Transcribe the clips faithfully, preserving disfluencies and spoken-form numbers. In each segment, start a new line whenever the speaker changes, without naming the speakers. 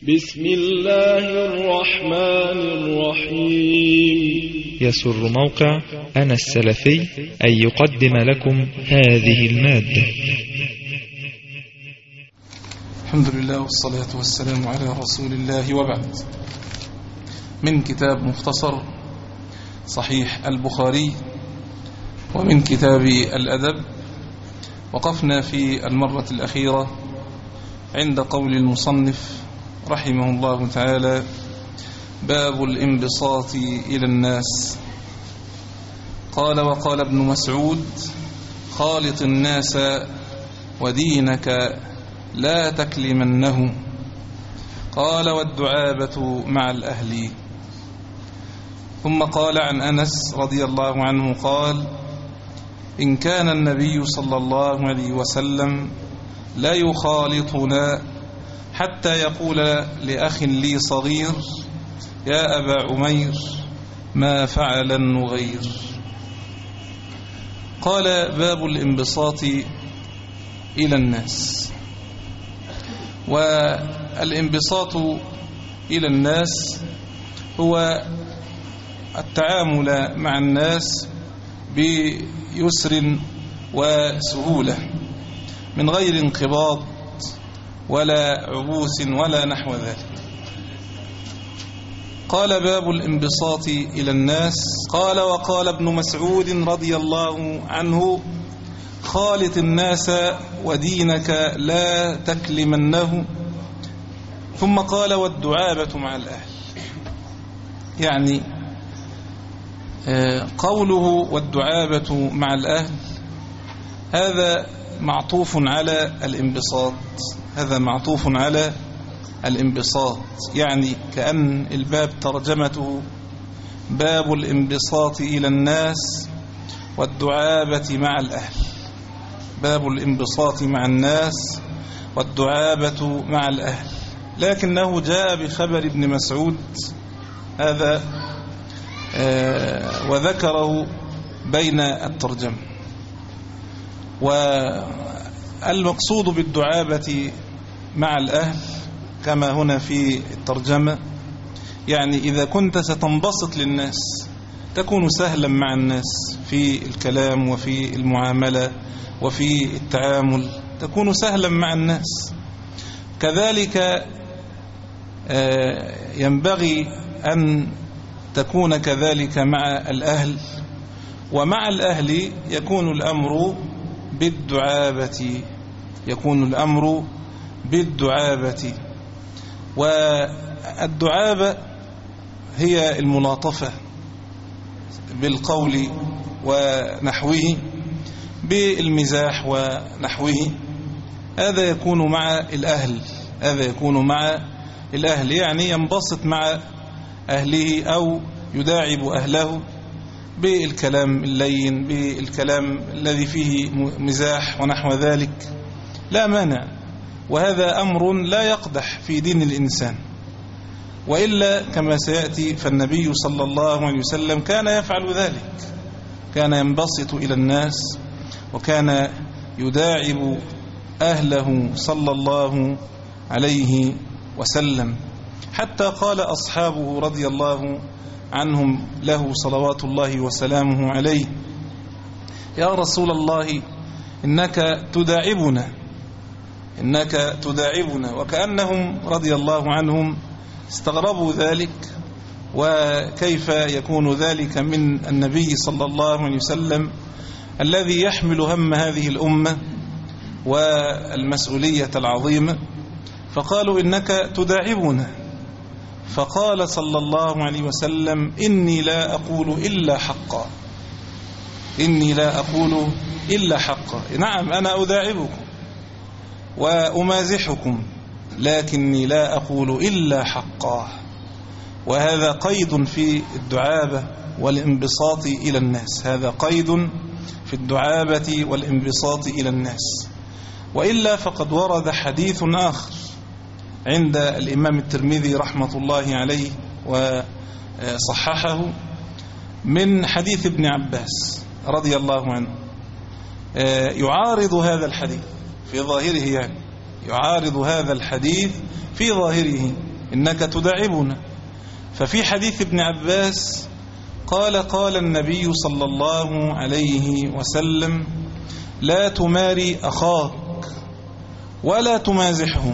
بسم الله الرحمن الرحيم.
يسر موقع أنا السلفي أن يقدم لكم هذه المادة.
الحمد لله والصلاة والسلام على رسول الله، وبعد. من كتاب مختصر صحيح البخاري ومن كتاب الأدب، وقفنا في المرة الأخيرة عند قول المصنف رحمه الله تعالى: باب الانبساط إلى الناس. قال: وقال ابن مسعود: خالط الناس ودينك لا تكلمنه. قال: والدعابة مع الأهل. ثم قال عن أنس رضي الله عنه قال: إن كان النبي صلى الله عليه وسلم لا يخالطنا حتى يقول لأخ لي صغير: يا أبا عمير ما فعل النغير. قال: باب الانبساط إلى الناس. والانبساط إلى الناس هو التعامل مع الناس بيسر وسهولة من غير انقباض ولا عبوس ولا نحو ذلك. قال: باب الانبساط إلى الناس. قال: وقال ابن مسعود رضي الله عنه: خالط الناس ودينك لا تكلمنه. ثم قال: والدعابة مع الأهل. يعني قوله والدعابة مع الأهل هذا معطوف على الانبساط، هذا معطوف على الانبساط، يعني كأن الباب ترجمته باب الانبساط إلى الناس والدعابة مع الأهل. باب الانبساط مع الناس والدعابة مع الأهل، لكنه جاء بخبر ابن مسعود هذا آه وذكره بين الترجمة. والمقصود بالدعابة مع الأهل كما هنا في الترجمة، يعني إذا كنت ستنبسط للناس تكون سهلا مع الناس في الكلام وفي المعاملة وفي التعامل، تكون سهلا مع الناس. كذلك ينبغي أن تكون كذلك مع الأهل، ومع الأهل يكون الأمر بالدعابة، يكون الأمر بالدعابة. والدعابة هي الملاطفة بالقول ونحوه، بالمزاح ونحوه. هذا يكون مع الأهل، هذا يكون مع الأهل، يعني ينبسط مع أهله أو يداعب أهله بالكلام اللين، بالكلام الذي فيه مزاح ونحو ذلك، لا مانع. وهذا أمر لا يقدح في دين الإنسان، وإلا كما سيأتي فالنبي صلى الله عليه وسلم كان يفعل ذلك، كان ينبسط إلى الناس وكان يداعب أهله صلى الله عليه وسلم، حتى قال أصحابه رضي الله عنهم له صلوات الله وسلامه عليه: يا رسول الله إنك تداعبنا، إنك تداعبنا. وكأنهم رضي الله عنهم استغربوا ذلك، وكيف يكون ذلك من النبي صلى الله عليه وسلم الذي يحمل هم هذه الأمة والمسؤولية العظيمة. فقالوا: إنك تداعبنا. فقال صلى الله عليه وسلم: إني لا أقول إلا حقا، إني لا أقول إلا حقا. نعم أنا أداعبكم وأمازحكم، لكني لا أقول إلا حقا. وهذا قيد في الدعابة والانبساط إلى الناس، هذا قيد في الدعابة والانبساط إلى الناس. وإلا فقد ورد حديث آخر عند الإمام الترمذي رحمة الله عليه وصححه من حديث ابن عباس رضي الله عنه، يعارض هذا الحديث في ظاهره، يعني يعارض هذا الحديث في ظاهره. إنك تداعبنا. ففي حديث ابن عباس قال قال النبي صلى الله عليه وسلم لا تماري أخاك ولا تمازحه،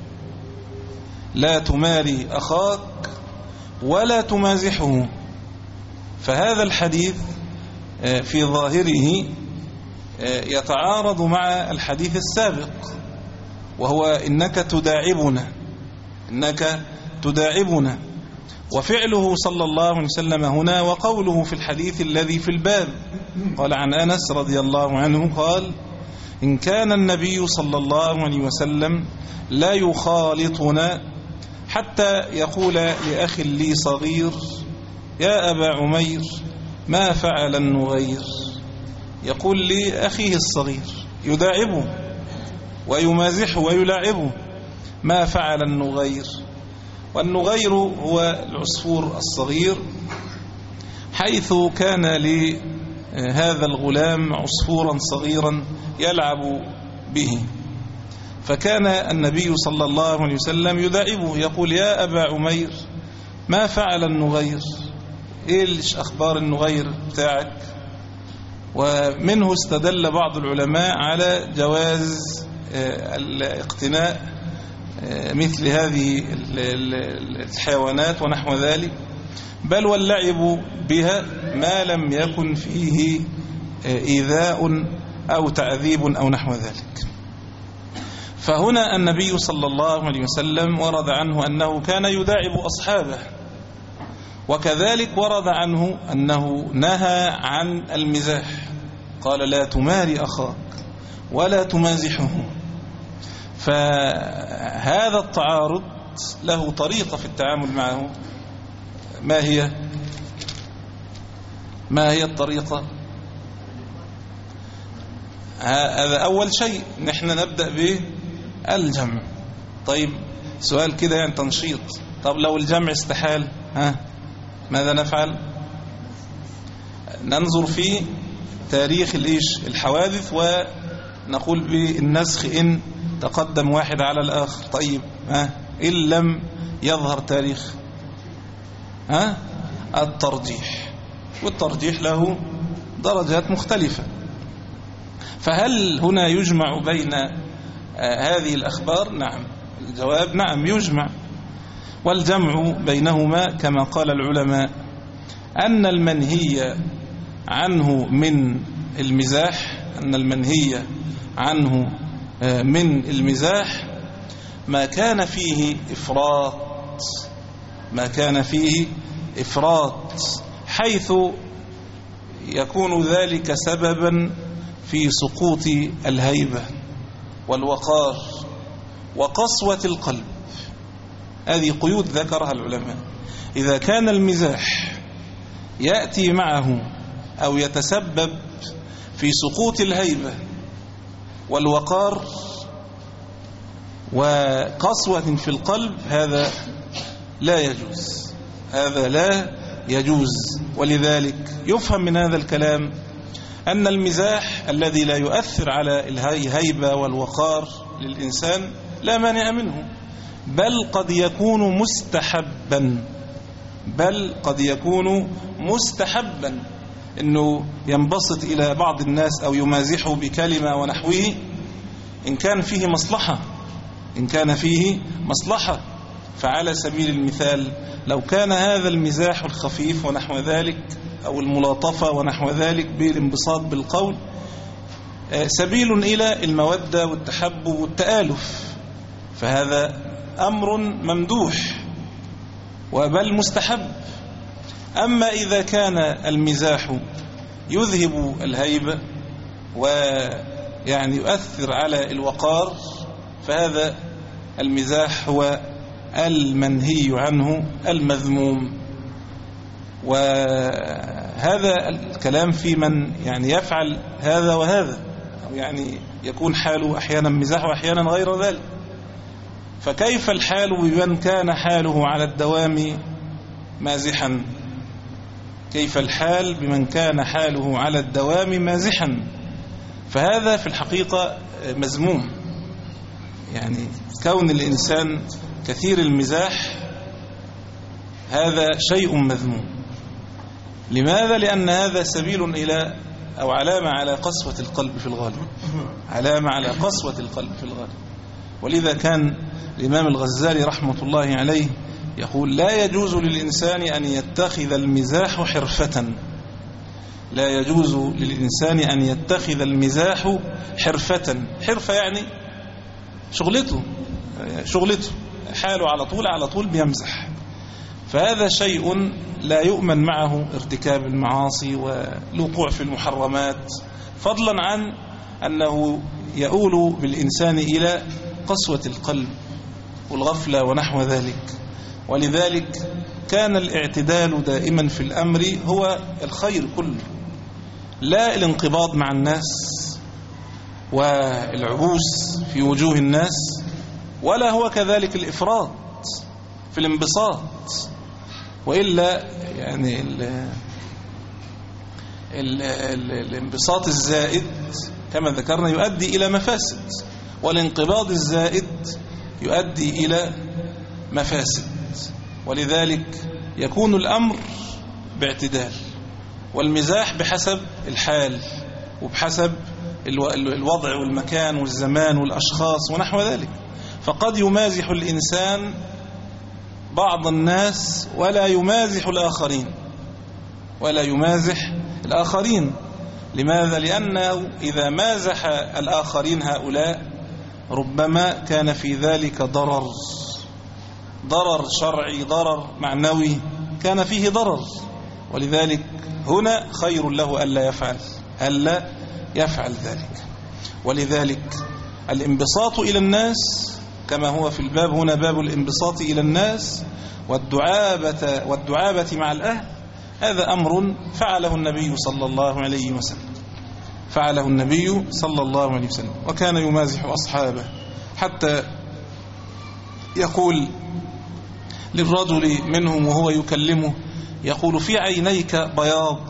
لا تماري أخاك ولا تمازحه. فهذا الحديث في ظاهره يتعارض مع الحديث السابق، وهو إنك تداعبنا، إنك تداعبنا. وفعله صلى الله عليه وسلم هنا وقوله في الحديث الذي في الباب قال عن أنس رضي الله عنه قال إن كان النبي صلى الله عليه وسلم لا يخالطنا حتى يقول لأخ لي صغير يا أبا عمير ما فعل النغير، يقول لأخيه الصغير يداعبه ويمازحه ويلاعبه ما فعل النغير. والنغير هو العصفور الصغير، حيث كان لهذا الغلام عصفورا صغيرا يلعب به، فكان النبي صلى الله عليه وسلم يداعبه يقول يا أبا عمير ما فعل النغير، إيش أخبار النغير بتاعك؟ ومنه استدل بعض العلماء على جواز الاقتناء مثل هذه الحيوانات ونحو ذلك، بل واللعب بها ما لم يكن فيه إيذاء أو تعذيب أو نحو ذلك. فهنا النبي صلى الله عليه وسلم ورد عنه أنه كان يداعب أصحابه، وكذلك ورد عنه أنه نهى عن المزاح، قال لا تماري أخاك ولا تمازحه. فهذا التعارض له طريقة في التعامل معه. ما هي ما هي الطريقة؟ هذا أول شيء نحن نبدأ به الجمع. طيب سؤال كده يعني تنشيط، طب لو الجمع استحال ها ماذا نفعل؟ ننظر في تاريخ الإيش الحوادث ونقول بالنسخ إن تقدم واحد على الآخر. طيب ها إن لم يظهر تاريخ ها الترجيح، والترجيح له درجات مختلفة. فهل هنا يجمع بين هذه الأخبار؟ نعم، الجواب نعم يجمع. والجمع بينهما كما قال العلماء أن المنهي عنه من المزاح أن المنهي عنه من المزاح ما كان فيه إفراط ما كان فيه إفراط حيث يكون ذلك سببا في سقوط الهيبة والوقار وقسوة القلب. هذه قيود ذكرها العلماء. إذا كان المزاح يأتي معه أو يتسبب في سقوط الهيبة والوقار وقسوة في القلب هذا لا يجوز، هذا لا يجوز. ولذلك يفهم من هذا الكلام أن المزاح الذي لا يؤثر على الهيبة والوقار للإنسان لا مانع منه، بل قد يكون مستحبا بل قد يكون مستحبا أنه ينبسط إلى بعض الناس أو يمازحه بكلمة ونحوه إن كان فيه مصلحة إن كان فيه مصلحة. فعلى سبيل المثال لو كان هذا المزاح الخفيف ونحو ذلك أو الملاطفة ونحو ذلك بالانبساط بالقول سبيل إلى المودة والتحبب والتآلف، فهذا أمر ممدوح وبل مستحب. أما إذا كان المزاح يذهب الهيبة ويعني يؤثر على الوقار فهذا المزاح هو المنهي عنه المذموم. وهذا الكلام في من يعني يفعل هذا وهذا، أو يعني يكون حاله أحيانا مزاح وأحيانا غير ذلك. فكيف الحال بمن كان حاله على الدوام مازحا؟ كيف الحال بمن كان حاله على الدوام مازحا؟ فهذا في الحقيقة مذموم. يعني كون الإنسان كثير المزاح هذا شيء مذموم. لماذا؟ لأن هذا سبيل إلى أو علامة على قسوة القلب في الغالب، علامة على قسوة القلب في الغالب. ولذا كان الإمام الغزالي رحمة الله عليه يقول: لا يجوز للإنسان أن يتخذ المزاح حرفة، لا يجوز للإنسان أن يتخذ المزاح حرفة. حرفة يعني شغلته، شغلته حاله على طول على طول بيمزح. فهذا شيء لا يؤمن معه ارتكاب المعاصي والوقوع في المحرمات، فضلا عن أنه يؤول بالإنسان إلى قسوة القلب والغفلة ونحو ذلك. ولذلك كان الاعتدال دائما في الأمر هو الخير كله، لا الانقباض مع الناس والعبوس في وجوه الناس، ولا هو كذلك الإفراط في الانبساط. وإلا يعني ال ال ال الانبساط الزائد كما ذكرنا يؤدي إلى مفاسد، والانقباض الزائد يؤدي إلى مفاسد. ولذلك يكون الأمر باعتدال، والمزاح بحسب الحال وبحسب الوضع والمكان والزمان والأشخاص ونحو ذلك. فقد يمازح الإنسان بعض الناس ولا يمازح الآخرين، ولا يمازح الآخرين. لماذا؟ لأنه إذا مازح الآخرين هؤلاء ربما كان في ذلك ضرر، ضرر شرعي، ضرر معنوي، كان فيه ضرر. ولذلك هنا خير له ألا يفعل ألا يفعل ذلك. ولذلك الانبساط إلى الناس كما هو في الباب هنا، باب الانبساط إلى الناس والدعابة, والدعابة مع الأهل، هذا أمر فعله النبي صلى الله عليه وسلم، فعله النبي صلى الله عليه وسلم، وكان يمازح أصحابه حتى يقول للرجل منهم وهو يكلمه، يقول: في عينيك بياض،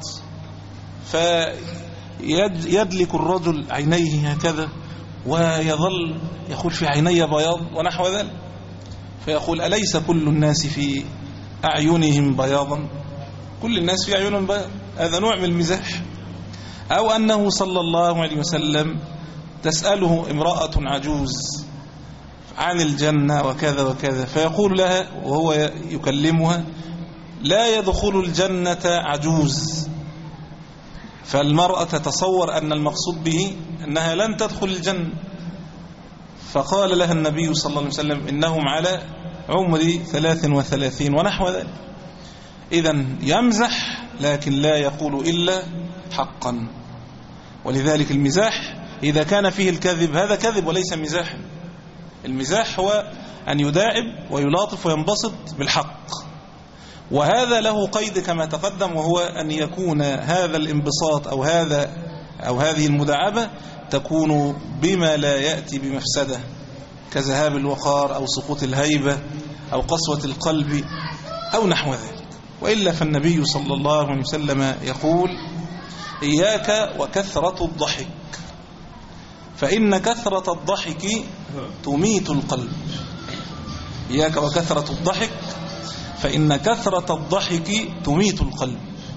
فيدلك الرجل عينيه هكذا ويظل يقول: في عيني بياض ونحو ذلك، فيقول: أليس كل الناس في أعينهم بياضا؟ كل الناس في أعينهم بياض. هذا نوع من المزاح. أو أنه صلى الله عليه وسلم تسأله امرأة عجوز عن الجنة وكذا وكذا، فيقول لها وهو يكلمها: لا يدخل الجنة عجوز. فالمرأة تتصور أن المقصود به أنها لن تدخل الجنة، فقال لها النبي صلى الله عليه وسلم: إنهم على عمر ثلاث وثلاثين ونحو ذلك. إذن يمزح لكن لا يقول إلا حقا. ولذلك المزاح إذا كان فيه الكذب هذا كذب وليس مزاحا. المزاح هو أن يداعب ويلاطف وينبسط بالحق، وهذا له قيد كما تقدم، وهو أن يكون هذا الانبساط أو هذا أو هذه المداعبة تكون بما لا يأتي بمفسدة، كذهاب الوقار أو سقوط الهيبة أو قسوة القلب أو نحو ذلك. وإلا فالنبي صلى الله عليه وسلم يقول: إياك وكثرة الضحك، فإن كثرة الضحك تميت القلب. إياك وكثرة الضحك فإن كثرة الضحك تميت القلب.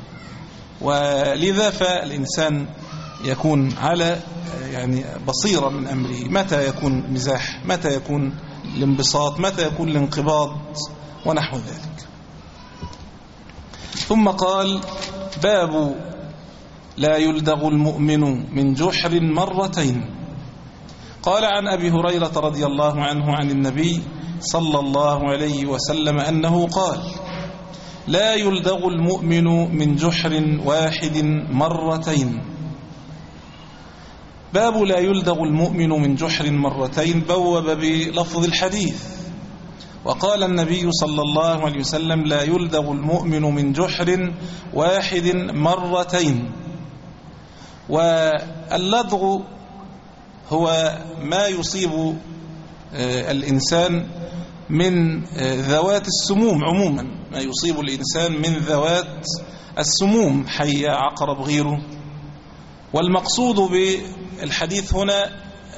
ولذا فالإنسان يكون على يعني بصيرة من أمره، متى يكون مزاح، متى يكون الانبساط، متى يكون الانقباض ونحو ذلك. ثم قال: باب لا يلدغ المؤمن من جحر مرتين. قال عن أبي هريرة رضي الله عنه عن النبي صلى الله عليه وسلم أنه قال: لا يلدغ المؤمن من جحر واحد مرتين. باب لا يلدغ المؤمن من جحر مرتين بوب بلفظ الحديث، وقال النبي صلى الله عليه وسلم: لا يلدغ المؤمن من جحر واحد مرتين. واللدغ هو ما يصيب الإنسان من ذوات السموم عموما، ما يصيب الإنسان من ذوات السموم، حية، عقرب، غيره. والمقصود بالحديث هنا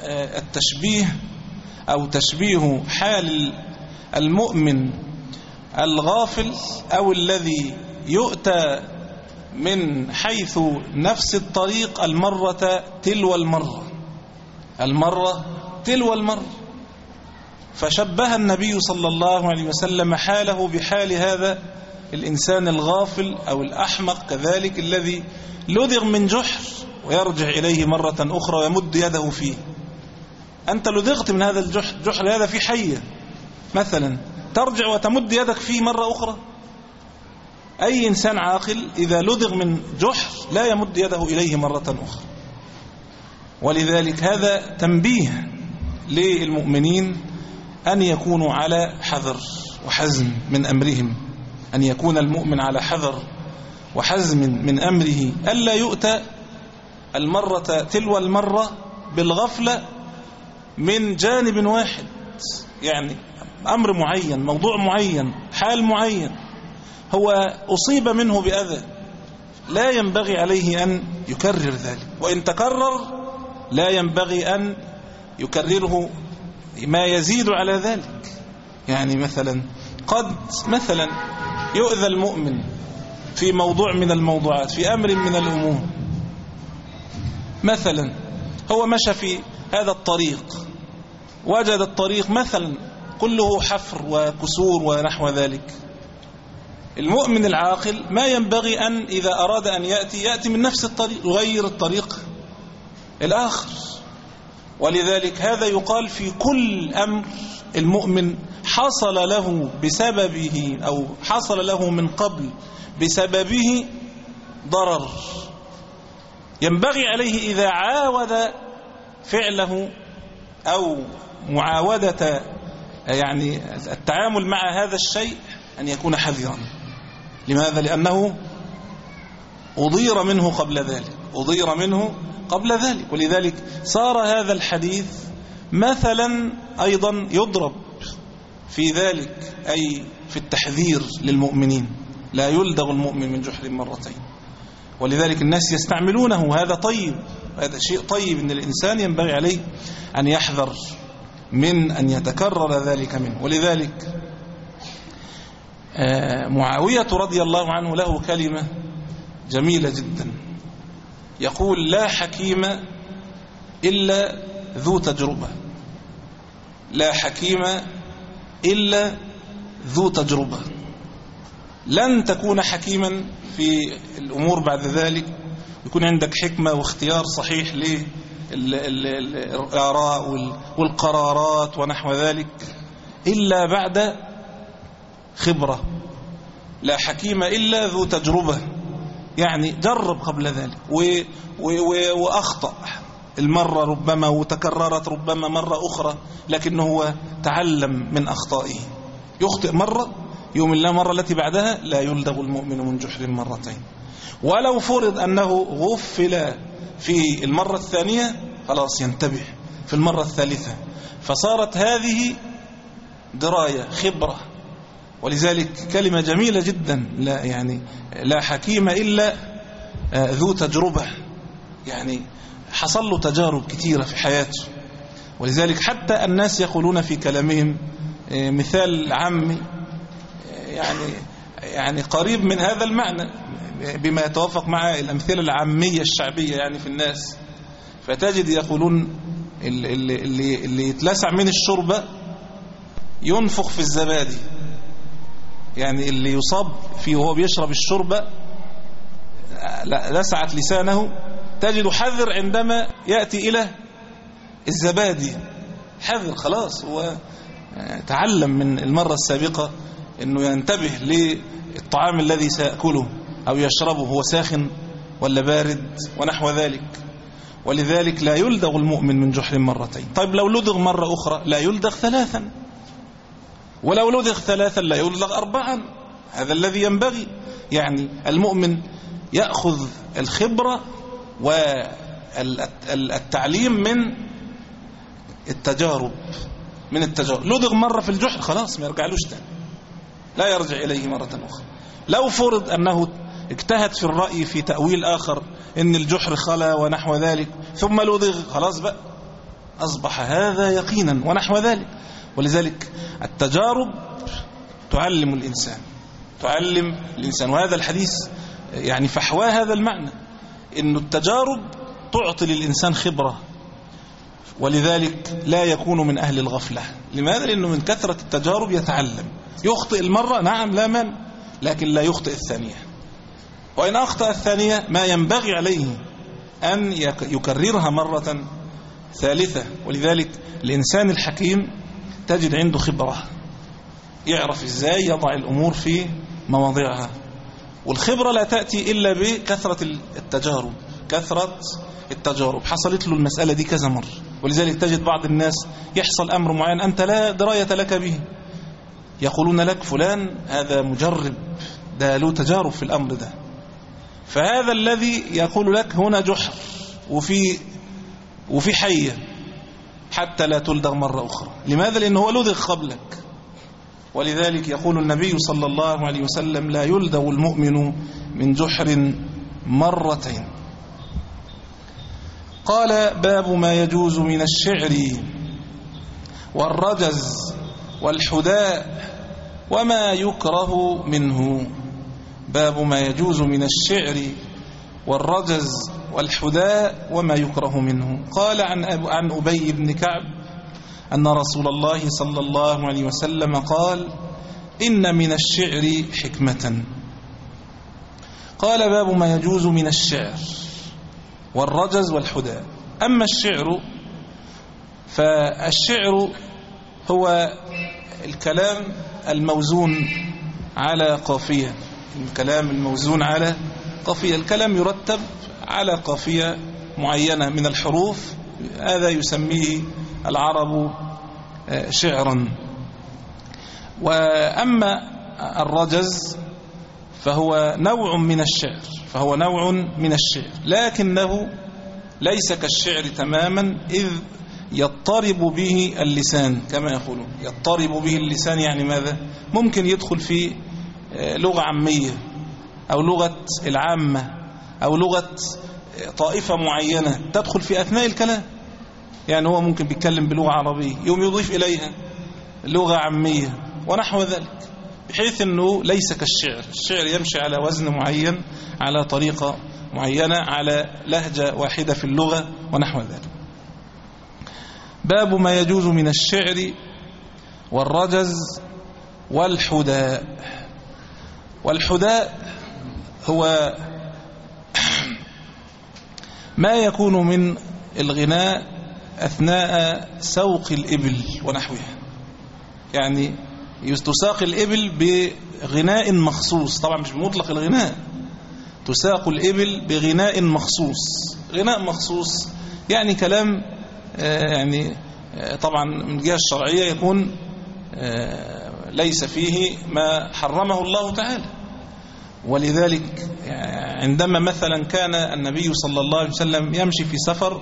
التشبيه أو تشبيه حال المؤمن الغافل أو الذي يؤتى من حيث نفس الطريق المرة تلو المرة المرة تلو المرة. فشبه النبي صلى الله عليه وسلم حاله بحال هذا الإنسان الغافل أو الأحمق كذلك، الذي لدغ من جحر ويرجع إليه مرة أخرى ويمد يده فيه. أنت لدغت من هذا الجحر، جحر هذا في حية مثلا، ترجع وتمد يدك فيه مرة أخرى؟ أي إنسان عاقل إذا لدغ من جحر لا يمد يده إليه مرة أخرى. ولذلك هذا تنبيه للمؤمنين أن يكونوا على حذر وحزم من أمرهم، أن يكون المؤمن على حذر وحزم من أمره، ألا يؤتى المرة تلو المرة بالغفلة من جانب واحد، يعني أمر معين، موضوع معين، حال معين هو أصيب منه بأذى، لا ينبغي عليه أن يكرر ذلك، وإن تكرر لا ينبغي أن يكرره ما يزيد على ذلك. يعني مثلا قد مثلا يؤذى المؤمن في موضوع من الموضوعات، في أمر من الأمور، مثلا هو مشى في هذا الطريق وجد الطريق مثلا كله حفر وكسور ونحو ذلك. المؤمن العاقل ما ينبغي أن إذا أراد أن يأتي يأتي من نفس الطريق، يغير الطريق الآخر. ولذلك هذا يقال في كل أمر المؤمن حصل له بسببه أو حصل له من قبل بسببه ضرر، ينبغي عليه إذا عاود فعله أو معاودة يعني التعامل مع هذا الشيء أن يكون حذرا. لماذا؟ لأنه أضير منه قبل ذلك، أضير منه قبل ذلك. ولذلك صار هذا الحديث مثلا أيضا يضرب في ذلك، أي في التحذير للمؤمنين، لا يلدغ المؤمن من جحر مرتين. ولذلك الناس يستعملونه، هذا طيب، هذا شيء طيب أن الإنسان ينبغي عليه أن يحذر من أن يتكرر ذلك منه. ولذلك معاوية رضي الله عنه له كلمة جميلة جدا، يقول: لا حكيم إلا ذو تجربة، لا حكيم إلا ذو تجربة. لن تكون حكيما في الأمور بعد ذلك، يكون عندك حكمة واختيار صحيح للآراء والقرارات ونحو ذلك، إلا بعد خبرة. لا حكيم إلا ذو تجربة، يعني جرب قبل ذلك وأخطأ المرة ربما وتكررت ربما مرة أخرى، لكنه هو تعلم من أخطائه. يخطئ مرة، يوم الله مرة التي بعدها لا يلدغ المؤمن من جحر مرتين. ولو فرض أنه غفل في المرة الثانية خلاص ينتبه في المرة الثالثة، فصارت هذه دراية خبرة. ولذلك كلمة جميلة جدا، لا يعني لا حكيم إلا ذو تجربة، يعني حصل له تجارب كثيرة في حياته. ولذلك حتى الناس يقولون في كلامهم مثال عامي يعني يعني قريب من هذا المعنى بما يتوافق مع الأمثلة العامية الشعبية يعني في الناس، فتجد يقولون اللي, اللي, اللي يتلسع من الشوربة ينفخ في الزبادي، يعني اللي يصاب فيه وهو بيشرب الشوربة لسعت لسانه، تجد حذر عندما يأتي إلى الزبادي، حذر خلاص، هو تعلم من المرة السابقة أنه ينتبه للطعام الذي سيأكله أو يشربه، هو ساخن ولا بارد ونحو ذلك. ولذلك لا يلدغ المؤمن من جحر مرتين. طيب لو لدغ مرة أخرى لا يلدغ ثلاثا، ولو لدغ ثلاثا لا يلدغ أربعا. هذا الذي ينبغي، يعني المؤمن يأخذ الخبرة والتعليم من التجارب من التجارب. لدغ مرة في الجحر خلاص ما يرجعلوش تاني، لا يرجع إليه مرة أخرى. لو فرض أنه اجتهد في الرأي في تأويل آخر إن الجحر خلا ونحو ذلك ثم لدغ، خلاص بقى أصبح هذا يقينا ونحو ذلك. ولذلك التجارب تعلم الإنسان تعلم الإنسان. وهذا الحديث يعني فحواه هذا المعنى، إن التجارب تعطي للإنسان خبرة، ولذلك لا يكون من أهل الغفلة. لماذا؟ لأنه من كثرة التجارب يتعلم. يخطئ المرة نعم لا من، لكن لا يخطئ الثانية، وإن أخطأ الثانية ما ينبغي عليه أن يكررها مرة ثالثة. ولذلك الإنسان الحكيم تجد عنده خبرة، يعرف إزاي يضع الأمور في مواضعها. والخبرة لا تأتي إلا بكثرة التجارب. كثرة التجارب حصلت له المسألة دي كذا مرة. ولذلك تجد بعض الناس يحصل أمر معين أنت لا دراية لك به، يقولون لك فلان هذا مجرب، ده له تجارب في الأمر ده. فهذا الذي يقول لك هنا جحر وفي وفي حية حتى لا تلدغ مرة أخرى. لماذا؟ لأنه هو لدغ قبلك. ولذلك يقول النبي صلى الله عليه وسلم لا يلدغ المؤمن من جحر مرتين. قال باب ما يجوز من الشعر والرجز والحداء وما يكره منه. باب ما يجوز من الشعر والرجز والحداء وما يكره منه. قال عن عن أبي بن كعب أن رسول الله صلى الله عليه وسلم قال إن من الشعر حكمة. قال باب ما يجوز من الشعر والرجز والحداء. أما الشعر فالشعر هو الكلام الموزون على قافية. الكلام الموزون على قافية، الكلام يرتب على قافية معينة من الحروف، هذا يسميه العرب شعرا. وأما الرجز فهو نوع من الشعر فهو نوع من الشعر لكنه ليس كالشعر تماما، إذ يضطرب به اللسان كما يقولون. يضطرب به اللسان يعني ماذا؟ ممكن يدخل في لغة عامية أو لغة العامة أو لغة طائفة معينة تدخل في أثناء الكلام. يعني هو ممكن بيتكلم بلغة عربية يوم يضيف إليها لغة عامية ونحو ذلك، بحيث أنه ليس كالشعر. الشعر يمشي على وزن معين، على طريقة معينة، على لهجة واحدة في اللغة ونحو ذلك. باب ما يجوز من الشعر والرجز والحداء. والحداء هو ما يكون من الغناء أثناء سوق الإبل ونحوها. يعني تساق الإبل بغناء مخصوص، طبعا مش بمطلق الغناء، تساق الإبل بغناء مخصوص. غناء مخصوص يعني كلام يعني طبعا من الجهة الشرعية يكون ليس فيه ما حرمه الله تعالى. ولذلك عندما مثلا كان النبي صلى الله عليه وسلم يمشي في سفر،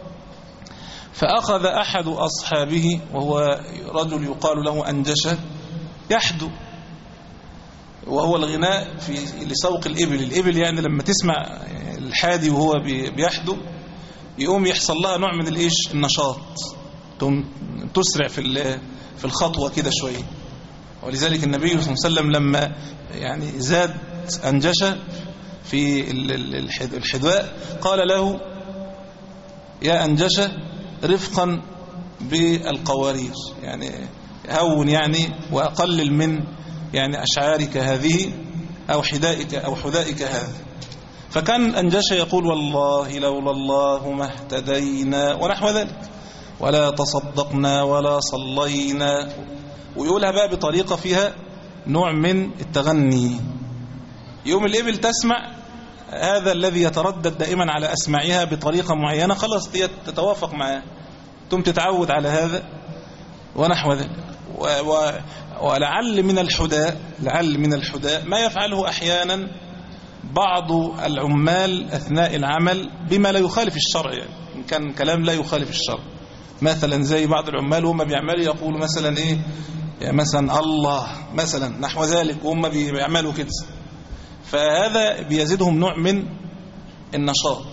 فأخذ أحد أصحابه وهو رجل يقال له أنجشة يحدو، وهو الغناء في لسوق الإبل. الإبل يعني لما تسمع الحادي وهو بيحدو يقوم يحصل لها نوع من الإيش النشاط، تسرع في في الخطوة كده شوية. ولذلك النبي صلى الله عليه وسلم لما يعني زاد أنجشة في الحدواء قال له يا أنجشة رفقا بالقوارير، يعني هون يعني وأقلل من يعني أشعارك هذه أو حدائك أو حدائك هذا. فكان أنجشة يقول والله لولا الله ما اهتدينا ونحو ذلك، ولا تصدقنا ولا صلينا، ويقولها بقى بطريقة فيها نوع من التغني. يوم الإبل تسمع هذا الذي يتردد دائما على أسماعها بطريقة معينة، خلاص تتوافق معه، ثم تتعود على هذا ونحو ذلك. ولعل من الحداء لعل من الحداء ما يفعله أحيانا بعض العمال أثناء العمل بما لا يخالف الشرع، يعني إن كان كلام لا يخالف الشرع. مثلا زي بعض العمال وهم بيعملوا يقولوا مثلا إيه، يعني مثلا الله مثلا نحو ذلك، وهم بيعملوا كده، فهذا بيزيدهم نوع من النشاط.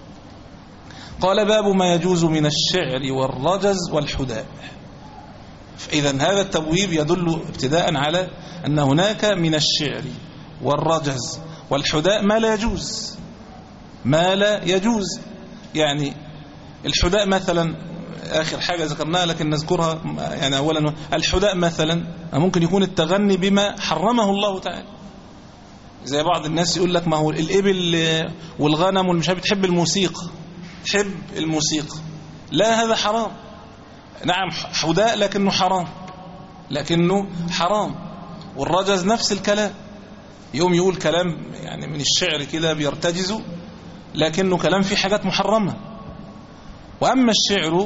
قال باب ما يجوز من الشعر والرجز والحداء. إذن هذا التبويب يدل ابتداء على أن هناك من الشعر والرجز والحداء ما لا يجوز، ما لا يجوز. يعني الحداء مثلا آخر حاجة ذكرناها لكن نذكرها يعني أولا، الحداء مثلا ممكن يكون التغني بما حرمه الله تعالى، زي بعض الناس يقول لك ما هو الإبل والغنم والمش بتحب الموسيقى، تحب الموسيقى، لا هذا حرام. نعم حداء لكنه حرام، لكنه حرام. والرجز نفس الكلام، يوم يقول كلام يعني من الشعر كده بيرتجزه لكنه كلام فيه حاجات محرمة. وأما الشعر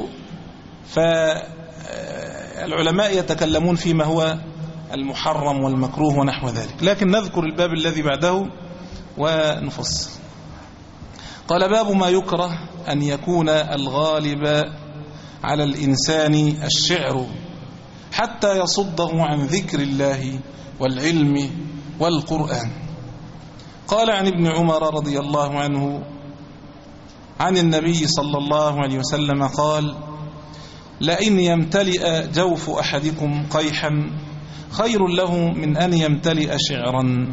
فالعلماء يتكلمون فيما هو المحرم والمكروه ونحو ذلك، لكن نذكر الباب الذي بعده ونفصل. قال: باب ما يكره أن يكون الغالب على الإنسان الشعر حتى يصده عن ذكر الله والعلم والقرآن. قال عن ابن عمر رضي الله عنه عن النبي صلى الله عليه وسلم قال: لئن يمتلئ جوف أحدكم قيحا خير له من أن يمتلئ شعرا.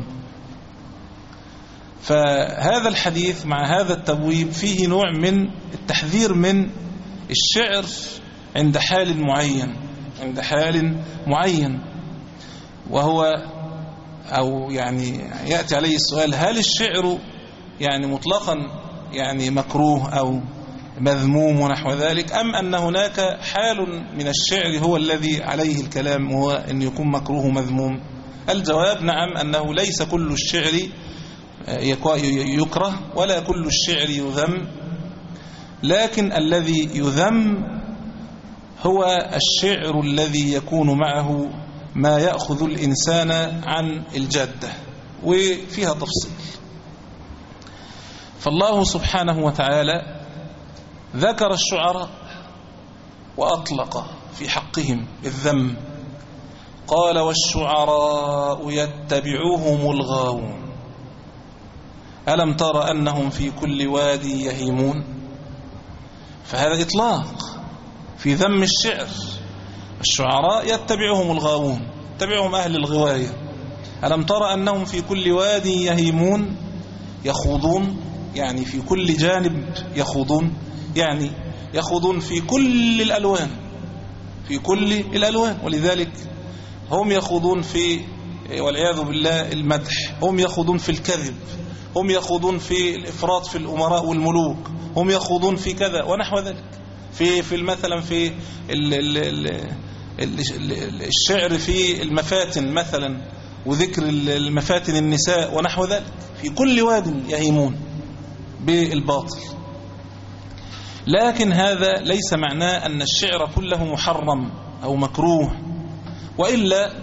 فهذا الحديث مع هذا التبويب فيه نوع من التحذير من الشعر عند حال معين، عند حال معين، وهو أو يعني يأتي عليه السؤال: هل الشعر يعني مطلقا يعني مكروه أو مذموم ونحو ذلك، أم أن هناك حال من الشعر هو الذي عليه الكلام هو أن يكون مكروه مذموم؟ الجواب: نعم، أنه ليس كل الشعر يكره ولا كل الشعر يذم، لكن الذي يذم هو الشعر الذي يكون معه ما يأخذ الإنسان عن الجادة، وفيها تفصيل. فالله سبحانه وتعالى ذكر الشعراء وأطلق في حقهم الذم، قال: والشعراء يتبعوهم الغاوون ألم تر أنهم في كل وادي يهيمون. فهذا إطلاق في ذم الشعر. الشعراء يتبعهم الغاوون، يتبعهم أهل الغواية. ألم تر أنهم في كل وادي يهيمون، يخوضون يعني في كل جانب يخوضون، يعني يخوضون في كل الألوان، في كل الألوان. ولذلك هم يخوضون في والعياذ بالله المدح، هم يخوضون في الكذب، هم يخوضون في الإفراط في الأمراء والملوك، هم يخوضون في كذا ونحو ذلك. في في مثلا في ال ال ال الشعر في المفاتن مثلا، وذكر المفاتن النساء ونحو ذلك، في كل واد يهيمون بالباطل. لكن هذا ليس معناه أن الشعر كله محرم أو مكروه، وإلا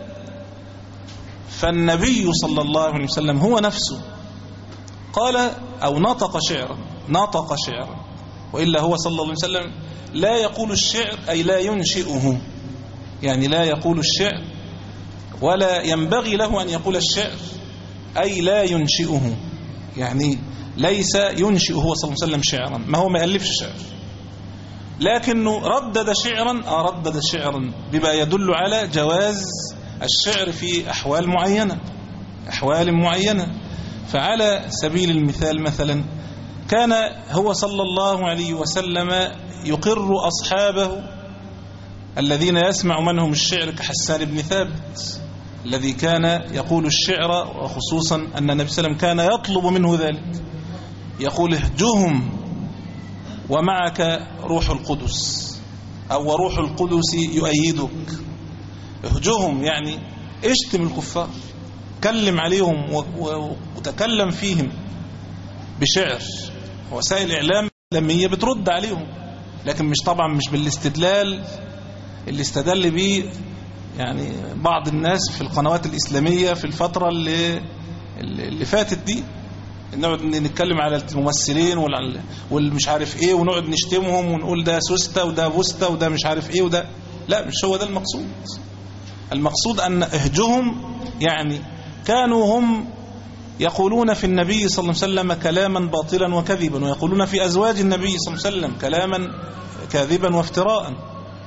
فالنبي صلى الله عليه وسلم هو نفسه قال أو نطق شعرا، نطق شعرا، وإلا هو صلى الله عليه وسلم لا يقول الشعر أي لا ينشئه، يعني لا يقول الشعر ولا ينبغي له أن يقول الشعر أي لا ينشئه، يعني ليس ينشئ هو صلى الله عليه وسلم شعرا، ما هو ما يألفش شعر، لكنه ردد شعرا آه ردد شعرا بما يدل على جواز الشعر في أحوال معينة، أحوال معينة. فعلى سبيل المثال مثلا كان هو صلى الله عليه وسلم يقر أصحابه الذين يسمع منهم الشعر كحسان بن ثابت الذي كان يقول الشعر، وخصوصا أن النبي صلى الله عليه وسلم كان يطلب منه ذلك، يقول: اهجهم ومعك روح القدس، أو روح القدس يؤيدك. اهجهم يعني اشتم الكفار، كلم عليهم وتكلم فيهم بشعر. وسائل الإعلام لما هي بترد عليهم، لكن مش طبعا مش بالاستدلال اللي استدل به يعني بعض الناس في القنوات الإسلامية في الفترة اللي اللي فاتت دي، نقعد نتكلم على الممثلين والمش عارف ايه، ونقعد نشتمهم ونقول ده سوسته وده بوسته وده مش عارف ايه وده. لا، مش هو ده المقصود. المقصود أن اهجهم يعني كانوا هم يقولون في النبي صلى الله عليه وسلم كلاما باطلا وكذبا، ويقولون في أزواج النبي صلى الله عليه وسلم كلاما كاذبا وافتراء.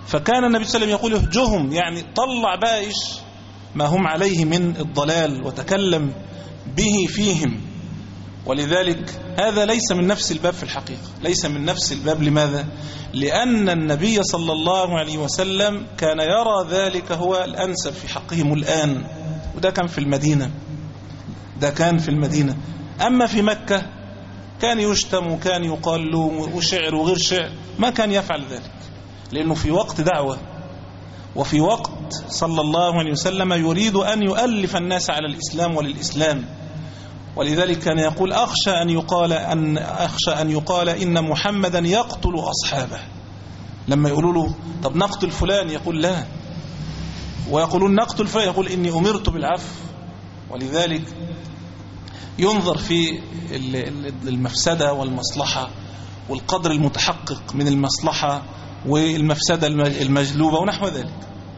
فكان النبي صلى الله عليه وسلم يقول اهجهم، يعني طلع بقى إيش ما هم عليه من الضلال وتكلم به فيهم. ولذلك هذا ليس من نفس الباب في الحقيقة، ليس من نفس الباب. لماذا؟ لأن النبي صلى الله عليه وسلم كان يرى ذلك هو الأنسب في حقهم الآن، وده كان في المدينة، ده كان في المدينة. أما في مكة كان يشتم وكان يقال له وشعر وغير شعر، ما كان يفعل ذلك، لأنه في وقت دعوة وفي وقت صلى الله عليه وسلم يريد أن يؤلف الناس على الإسلام وللإسلام. ولذلك كان يقول أخشى أن يقال أن أخشى أن يقال إن محمدا يقتل أصحابه. لما يقولوا له طب نقتل فلان يقول لا، ويقولون نقتل فلان يقول إني أمرت بالعفو. ولذلك ينظر في المفسدة والمصلحة والقدر المتحقق من المصلحة والمفسدة المجلوبة ونحو ذلك.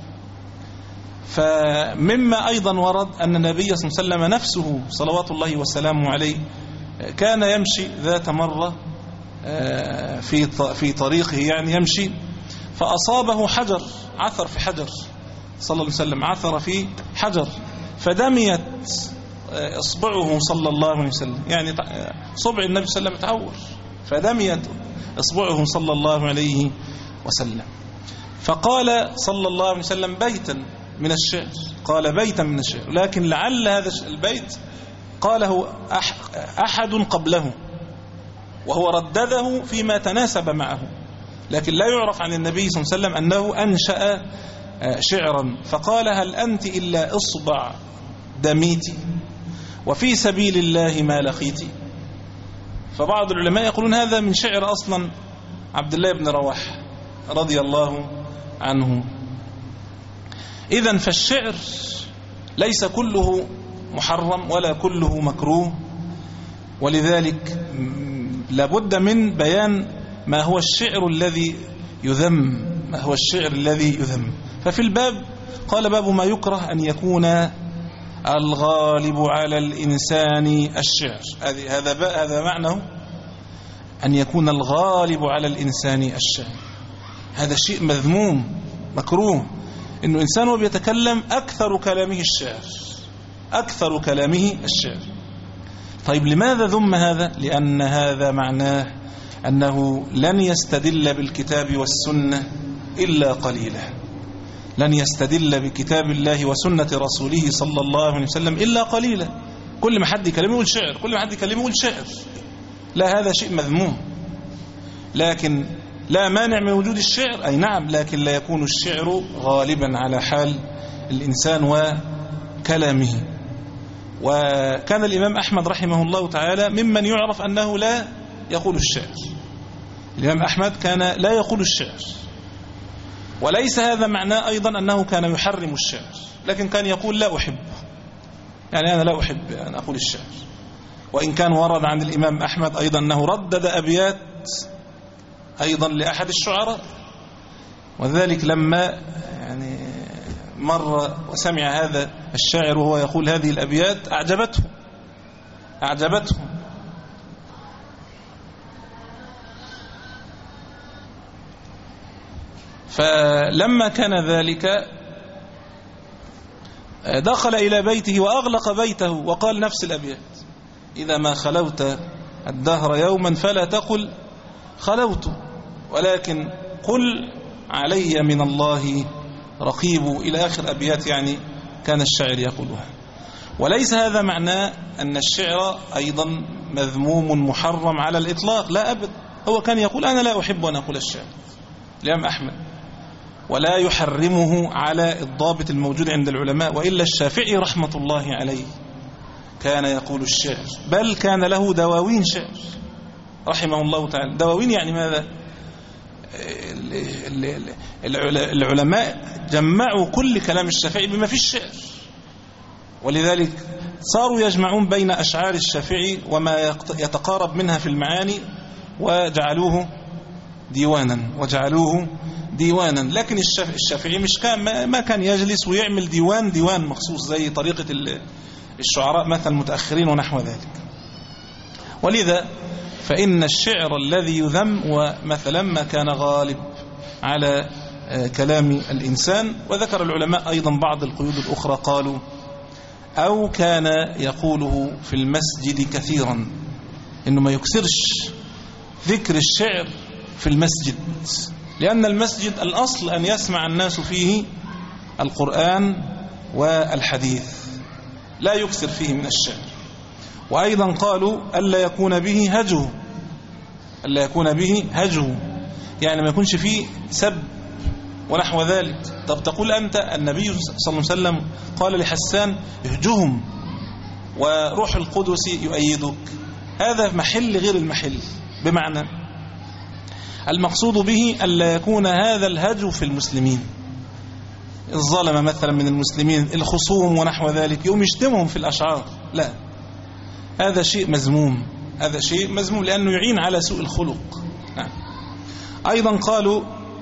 فمما أيضا ورد أن النبي صلى الله عليه وسلم نفسه صلوات الله وسلامه عليه كان يمشي ذات مرة في في طريقه، يعني يمشي فأصابه حجر، عثر في حجر صلى الله عليه وسلم، عثر في حجر فدميت إصبعه صلى الله عليه وسلم، يعني صبع النبي صلى الله عليه وسلم تعور فدميت إصبعه صلى الله عليه وسلم. فقال صلى الله عليه وسلم بيتا من الشعر، قال بيتا من الشعر، لكن لعل هذا البيت قاله أحد قبله وهو ردده فيما تناسب معه، لكن لا يعرف عن النبي صلى الله عليه وسلم أنه أنشأ شعرا. فقال هل أنت إلا إصبع دميتي وفي سبيل الله ما لقيتي. فبعض العلماء يقولون هذا من شعر أصلا عبد الله بن رواحة رضي الله عنه. إذن فالشعر ليس كله محرم ولا كله مكروه، ولذلك لابد من بيان ما هو الشعر الذي يذم، ما هو الشعر الذي يذم. ففي الباب قال باب ما يكره أن يكون الغالب على الإنسان الشعر، هذا هذا معناه أن يكون الغالب على الإنسان الشعر. هذا شيء مذموم مكروه، إنه إنسان وبيتكلم أكثر كلامه الشعر، أكثر كلامه الشعر. طيب لماذا ذم هذا؟ لأن هذا معناه أنه لن يستدل بالكتاب والسنة إلا قليلا، لن يستدل بكتاب الله وسنة رسوله صلى الله عليه وسلم إلا قليلا. كل ما حد يكلمه يقول شعر، كل ما حد يكلمه يقول شعر. لا، هذا شيء مذموم. لكن لا مانع من وجود الشعر، أي نعم، لكن لا يكون الشعر غالبا على حال الإنسان وكلامه. وكان الإمام أحمد رحمه الله تعالى ممن يعرف أنه لا يقول الشعر. الإمام أحمد كان لا يقول الشعر، وليس هذا معناه أيضا أنه كان يحرم الشعر، لكن كان يقول لا أحب، يعني أنا لا أحب أن أقول الشعر. وإن كان ورد عن الإمام أحمد أيضا أنه ردد أبيات أيضا لأحد الشعراء، وذلك لما يعني مر وسمع هذا الشاعر وهو يقول هذه الأبيات أعجبته أعجبته فلما كان ذلك دخل إلى بيته وأغلق بيته وقال نفس الأبيات: إذا ما خلوت الدهر يوما فلا تقل خلوت، ولكن قل علي من الله رقيب، إلى آخر أبيات يعني كان الشاعر يقولها. وليس هذا معناه أن الشعر أيضا مذموم محرم على الإطلاق، لا أبد. هو كان يقول أنا لا أحب أن أقول الشعر، الإمام أحمد، ولا يحرمه على الضابط الموجود عند العلماء. وإلا الشافعي رحمة الله عليه كان يقول الشعر، بل كان له دواوين شعر رحمه الله تعالى. دواوين يعني ماذا؟ العلماء جمعوا كل كلام الشافعي بما في الشعر، ولذلك صاروا يجمعون بين أشعار الشافعي وما يتقارب منها في المعاني وجعلوه ديوانا وجعلوه ديوانا لكن الشافعي مش كان ما كان يجلس ويعمل ديوان ديوان مخصوص زي طريقة الشعراء مثلا المتأخرين ونحو ذلك. ولذا فإن الشعر الذي يذم ومثلا ما كان غالب على كلام الإنسان. وذكر العلماء أيضا بعض القيود الأخرى، قالوا أو كان يقوله في المسجد كثيرا، إنه ما يكثرش ذكر الشعر في المسجد، لأن المسجد الأصل أن يسمع الناس فيه القرآن والحديث، لا يكثر فيه من الشعر. وأيضا قالوا ألا يكون به هجو، ألا يكون به هجو يعني ما يكونش فيه سب ونحو ذلك. طب تقول أنت النبي صلى الله عليه وسلم قال لحسان اهجهم وروح القدس يؤيدك، هذا محل غير المحل، بمعنى المقصود به ألا يكون هذا الهجو في المسلمين، الظالمة مثلا من المسلمين، الخصوم ونحو ذلك، يوم يشتمهم في الأشعار، لا، هذا شيء مذموم، هذا شيء مذموم لأنه يعين على سوء الخلق. نعم. أيضا قالوا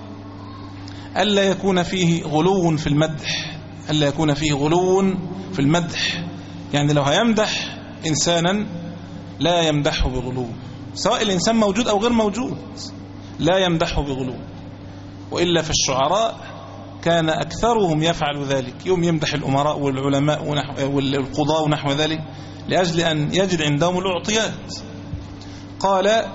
ألا يكون فيه غلو في المدح، ألا يكون فيه غلو في المدح، يعني لو هيمدح إنسانا لا يمدحه بغلو، سواء الإنسان موجود أو غير موجود، لا يمدحه بغلو. وإلا في الشعراء كان أكثرهم يفعل ذلك، يوم يمدح الأمراء والعلماء والقضاء ونحو ذلك لأجل أن يجد عندهم الأعطيات. قال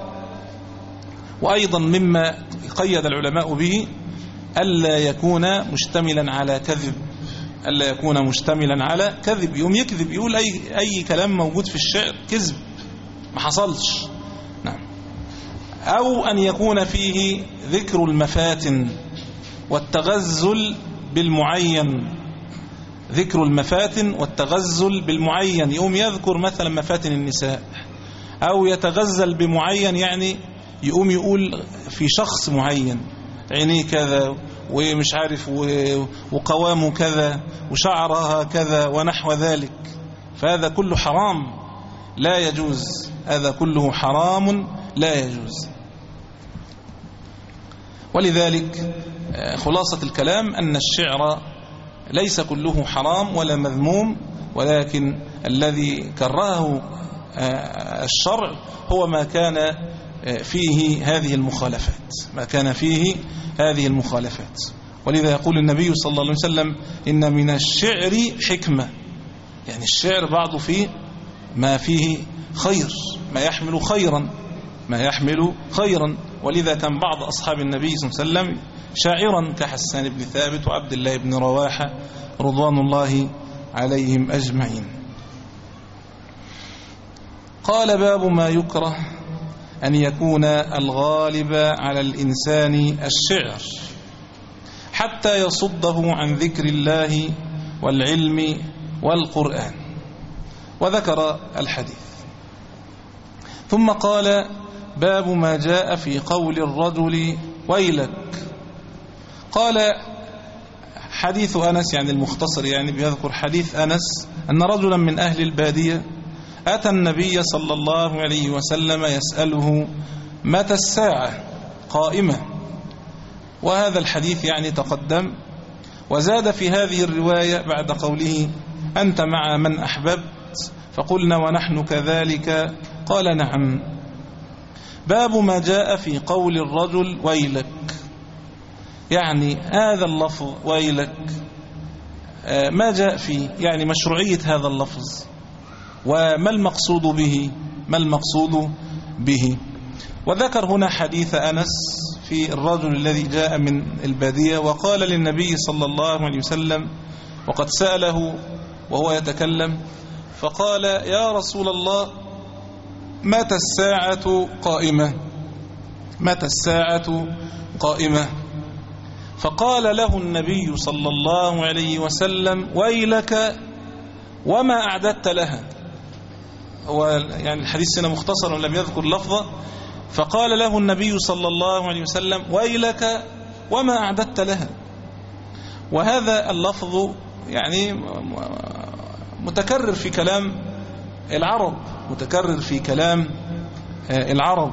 وأيضا مما قيد العلماء به ألا يكون مشتملا على كذب، ألا يكون مشتملا على كذب، يوم يكذب يقول أي, أي كلام موجود في الشعر كذب ما حصلش. نعم. أو أن يكون فيه ذكر المفاتن والتغزل بالمعين، ذكر المفاتن والتغزل بالمعين، يوم يذكر مثلا مفاتن النساء أو يتغزل بمعين، يعني يقوم يقول في شخص معين عينيه كذا ومش عارف وقوامه كذا وشعرها كذا ونحو ذلك، فهذا كله حرام لا يجوز، هذا كله حرام لا يجوز. ولذلك خلاصة الكلام أن الشعر ليس كله حرام ولا مذموم، ولكن الذي كرهه الشرع هو ما كان فيه هذه المخالفات، ما كان فيه هذه المخالفات. ولذا يقول النبي صلى الله عليه وسلم إن من الشعر حكمة، يعني الشعر بعض فيه ما فيه خير، ما يحمل خيرا، ما يحمل خيرا. ولذا كان بعض أصحاب النبي صلى الله عليه وسلم شاعرا كحسان بن ثابت وعبد الله بن رواحة رضوان الله عليهم أجمعين. قال باب ما يكره أن يكون الغالب على الإنسان الشعر حتى يصده عن ذكر الله والعلم والقرآن، وذكر الحديث. ثم قال باب ما جاء في قول الرجل ويلك. قال حديث أنس، يعني المختصر، يعني بيذكر حديث أنس أن رجلا من أهل البادية أتى النبي صلى الله عليه وسلم يسأله متى الساعة قائمة، وهذا الحديث يعني تقدم. وزاد في هذه الرواية بعد قوله أنت مع من أحببت، فقلنا ونحن كذلك، قال نعم. باب ما جاء في قول الرجل ويلك، يعني هذا اللفظ ويلك ما جاء فيه، يعني مشروعية هذا اللفظ وما المقصود به، ما المقصود به. وذكر هنا حديث أنس في الرجل الذي جاء من البادية وقال للنبي صلى الله عليه وسلم، وقد سأله وهو يتكلم، فقال يا رسول الله متى الساعة قائمة، متى الساعة قائمة. فقال له النبي صلى الله عليه وسلم ويلك وما أعددت لها. هو يعني الحديث هنا مختصر ولم يذكر لفظة. فقال له النبي صلى الله عليه وسلم ويلك وما أعددت لها. وهذا اللفظ يعني متكرر في كلام العرب، متكرر في كلام العرب،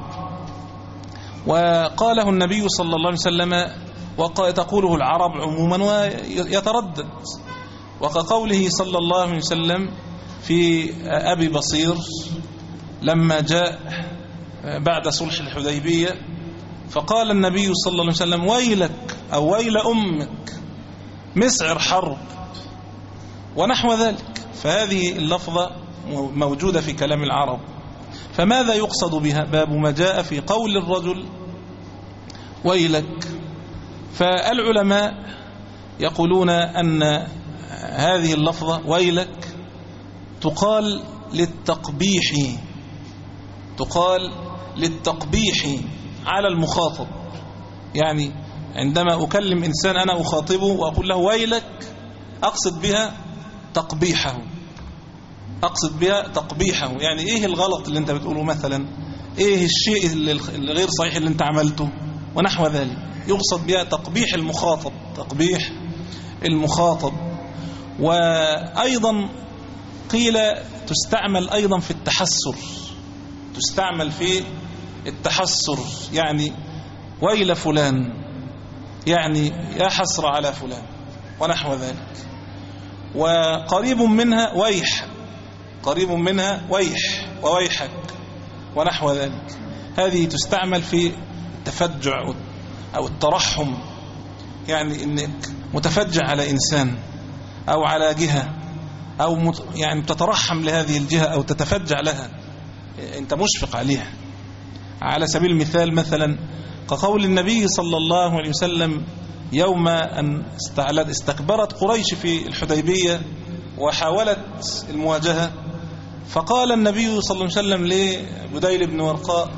وقاله النبي صلى الله عليه وسلم وتقوله العرب عموما ويتردد. وكقوله صلى الله عليه وسلم في أبي بصير لما جاء بعد صلح الحديبية فقال النبي صلى الله عليه وسلم ويلك أو ويل أمك مسعر حرب ونحو ذلك. فهذه اللفظة موجودة في كلام العرب. فماذا يقصد بها؟ باب ما جاء في قول الرجل ويلك. فالعلماء يقولون أن هذه اللفظة ويلك تقال للتقبيح، تقال للتقبيح على المخاطب. يعني عندما أكلم إنسان أنا أخاطبه وأقول له ويلك أقصد بها تقبيحه، أقصد بها تقبيحه. يعني إيه الغلط اللي أنت بتقوله مثلا، إيه الشيء الغير صحيح اللي أنت عملته ونحو ذلك، يقصد بها تقبيح المخاطب، تقبيح المخاطب. وأيضا قيل تستعمل أيضا في التحسر، تستعمل في التحسر، يعني ويل فلان، يعني يا حسرة على فلان ونحو ذلك. وقريب منها ويح، قريب منها ويح وويحك ونحو ذلك. هذه تستعمل في التفجع أو الترحم، يعني إنك متفجع على إنسان أو على جهة، أو يعني تترحم لهذه الجهة أو تتفجع لها، أنت مشفق عليها. على سبيل المثال مثلا كقول النبي صلى الله عليه وسلم يوم أن استكبرت قريش في الحديبية وحاولت المواجهة، فقال النبي صلى الله عليه وسلم لبديل بن ورقاء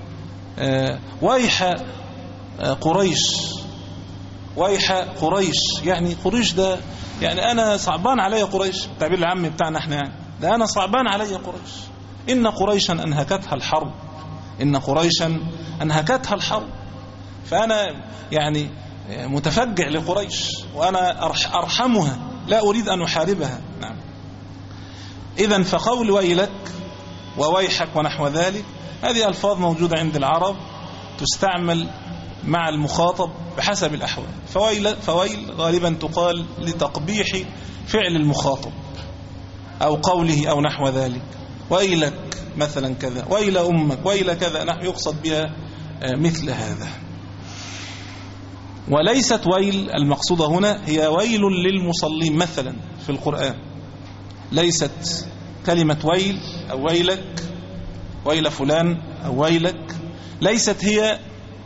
ويح قريش، ويح قريش، يعني قريش ده يعني أنا صعبان علي قريش، التعبير العامي بتاعنا احنا، يعني ده أنا صعبان علي قريش، إن قريشا أنهكتها الحرب، إن قريشا أنهكتها الحرب، فأنا يعني متفجع لقريش وأنا أرحمها لا أريد أن أحاربها. نعم. إذن فقول ويلك وويحك ونحو ذلك هذه ألفاظ موجودة عند العرب تستعمل مع المخاطب بحسب الأحوال. فويل, فويل غالبا تقال لتقبيح فعل المخاطب أو قوله أو نحو ذلك. ويلك مثلا كذا، ويل أمك، ويل كذا، نحن يقصد بها مثل هذا. وليست ويل المقصودة هنا هي ويل للمصلين مثلا في القرآن، ليست كلمة ويل أو ويلك، ويل فلان أو ويلك، ليست هي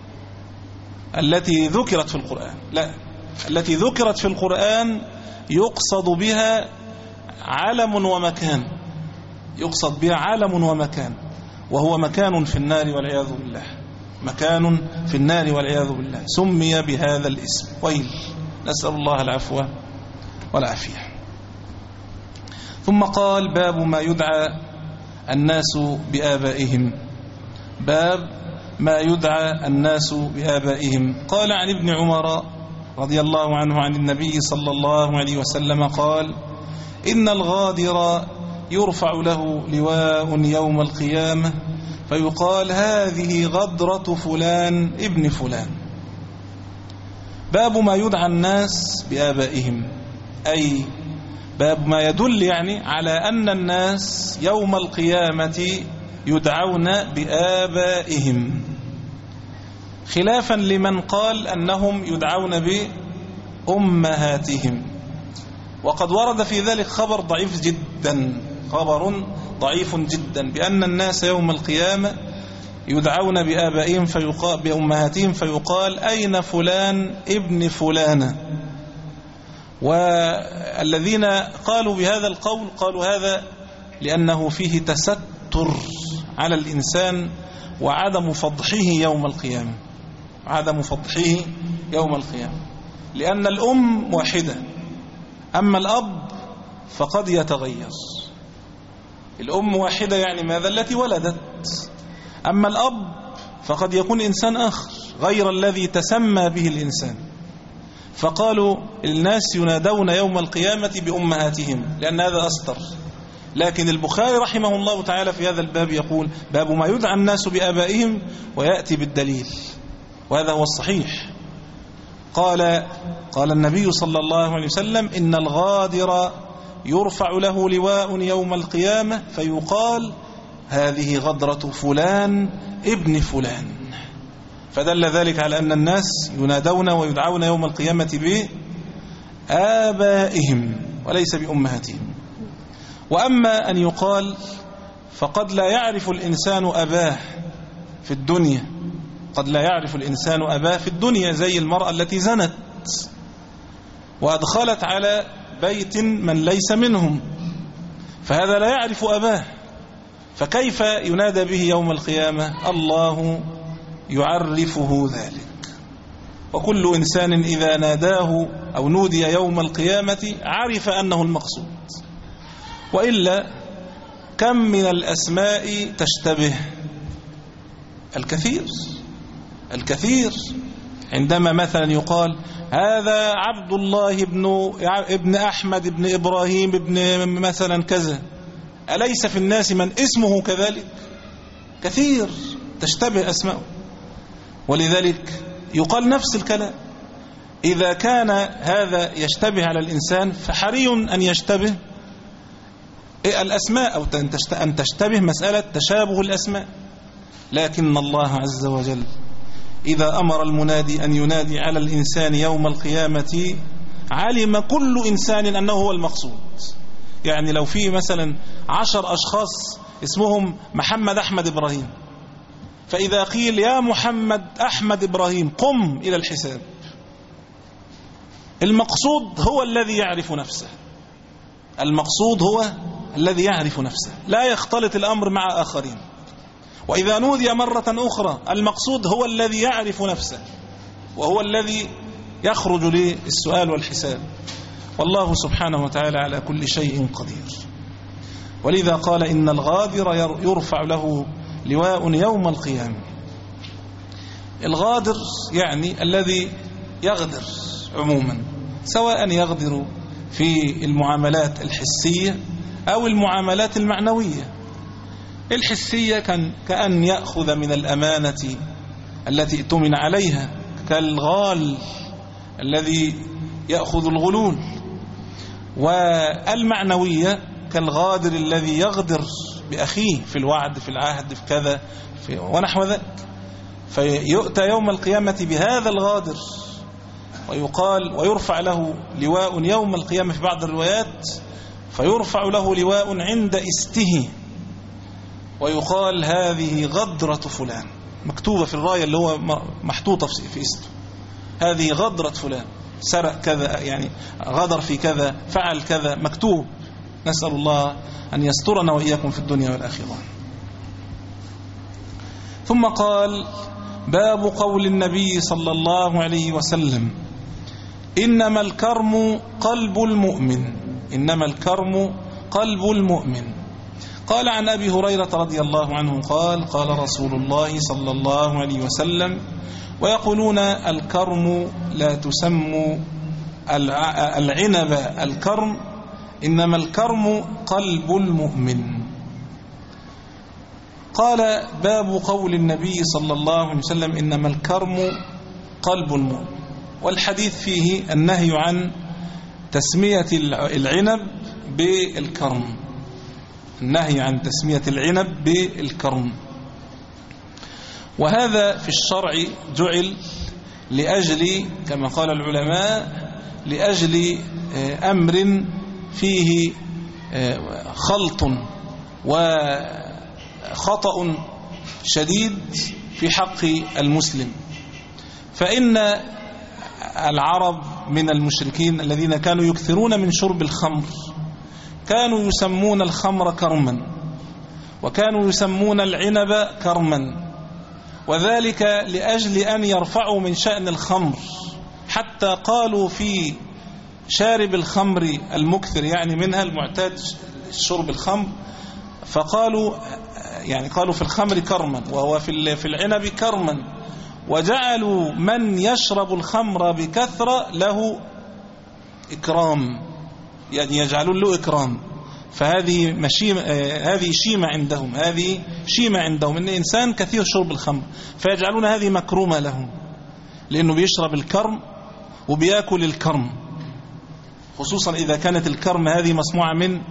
التي ذكرت في القرآن، لا، التي ذكرت في القرآن يقصد بها علم ومكان، يقصد بها علم ومكان، وهو مكان في النار والعياذ بالله، مكان في النار والعياذ بالله سمي بهذا الاسم ويل، نسأل الله العفو والعافية. ثم قال باب ما يدعى الناس بآبائهم، باب ما يدعى الناس بآبائهم. قال عن ابن عمر رضي الله عنه عن النبي صلى الله عليه وسلم قال إن الغادر يرفع له لواء يوم القيامة فيقال هذه غدرة فلان ابن فلان. باب ما يدعى الناس بآبائهم، أي باب ما يدل يعني على أن الناس يوم القيامة يدعون بآبائهم، خلافا لمن قال أنهم يدعون بأمهاتهم. وقد ورد في ذلك خبر ضعيف جدا، خبر ضعيف جدا بأن الناس يوم القيامة يدعون بآبائهم فيقال بأمهاتهم فيقال أين فلان ابن فلانة. والذين قالوا بهذا القول قالوا هذا لأنه فيه تستر على الإنسان وعدم فضحه يوم القيامة، عدم فضحه يوم القيامة، لأن الأم واحدة، أما الأب فقد يتغير. الأم واحدة يعني ماذا؟ التي ولدت، أما الأب فقد يكون إنسان آخر غير الذي تسمى به الإنسان. فقالوا الناس ينادون يوم القيامة بأمهاتهم لأن هذا أستر. لكن البخاري رحمه الله تعالى في هذا الباب يقول باب ما يدعى الناس بآبائهم ويأتي بالدليل، وهذا هو الصحيح. قال قال النبي صلى الله عليه وسلم إن الغادر يرفع له لواء يوم القيامة فيقال هذه غدرة فلان ابن فلان، فدل ذلك على أن الناس ينادون ويدعون يوم القيامة بآبائهم وليس بأمهاتهم. وأما أن يقال فقد لا يعرف الإنسان أباه في الدنيا، قد لا يعرف الإنسان أباه في الدنيا، زي المرأة التي زنت وأدخلت على بيت من ليس منهم، فهذا لا يعرف أباه، فكيف ينادى به يوم القيامة؟ الله يعرفه ذلك. وكل إنسان إذا ناداه أو نودي يوم القيامة عرف أنه المقصود. وإلا كم من الأسماء تشتبه؟ الكثير الكثير. عندما مثلا يقال هذا عبد الله ابن ابن أحمد ابن إبراهيم ابن مثلا كذا، أليس في الناس من اسمه كذلك؟ كثير تشتبه أسماءه. ولذلك يقال نفس الكلام، إذا كان هذا يشتبه على الإنسان فحري أن يشتبه الأسماء، أو أن تشتبه مسألة تشابه الأسماء. لكن الله عز وجل إذا أمر المنادي أن ينادي على الإنسان يوم القيامة علم كل إنسان أنه هو المقصود. يعني لو في مثلا عشر أشخاص اسمهم محمد أحمد إبراهيم، فإذا قيل يا محمد أحمد إبراهيم قم إلى الحساب، المقصود هو الذي يعرف نفسه، المقصود هو الذي يعرف نفسه، لا يختلط الأمر مع آخرين. وإذا نودي مرة أخرى المقصود هو الذي يعرف نفسه، وهو الذي يخرج للسؤال والحساب. والله سبحانه وتعالى على كل شيء قدير. ولذا قال إن الغادر يرفع له لواء يوم القيامة. الغادر يعني الذي يغدر عموما، سواء يغدر في المعاملات الحسية أو المعاملات المعنوية. الحسية كان كأن يأخذ من الأمانة التي ائتمن عليها، كالغال الذي يأخذ الغلول. والمعنوية كالغادر الذي يغدر بأخيه في الوعد في العهد في كذا في ونحو ذلك. فيؤتى يوم القيامة بهذا الغادر ويقال ويرفع له لواء يوم القيامة في بعض الروايات، فيرفع له لواء عند استه ويقال هذه غدرة فلان، مكتوبة في الراية اللي هو محطوطة في استه، هذه غدرة فلان، سرق كذا، يعني غدر في كذا، فعل كذا، مكتوب. نسأل الله أن يسترنا وإياكم في الدنيا والآخرة. ثم قال باب قول النبي صلى الله عليه وسلم إنما الكرم قلب المؤمن، إنما الكرم قلب المؤمن. قال عن أبي هريرة رضي الله عنه قال قال رسول الله صلى الله عليه وسلم ويقولون الكرم لا تسموا العنب الكرم، إنما الكرم قلب المؤمن. قال باب قول النبي صلى الله عليه وسلم إنما الكرم قلب المؤمن. والحديث فيه النهي عن تسمية العنب بالكرم، النهي عن تسمية العنب بالكرم. وهذا في الشرع جعل لأجل كما قال العلماء لأجل أمر فيه خلط وخطأ شديد في حق المسلم. فإن العرب من المشركين الذين كانوا يكثرون من شرب الخمر كانوا يسمون الخمر كرما، وكانوا يسمون العنب كرما، وذلك لأجل أن يرفعوا من شأن الخمر، حتى قالوا في شارب الخمر المكثر يعني منها المعتاد شرب الخمر، فقالوا يعني قالوا في الخمر كرما وهو في في العنب كرما، وجعلوا من يشرب الخمر بكثرة له إكرام، يعني يجعلون له إكرام. فهذه مشيمة، هذه شيمة عندهم، هذه شيمة عندهم إن إنسان كثير شرب الخمر، فيجعلون هذه مكرومة لهم لأنه بيشرب الكرم وبيأكل الكرم، خصوصا إذا كانت الكرم هذه مصنوعة من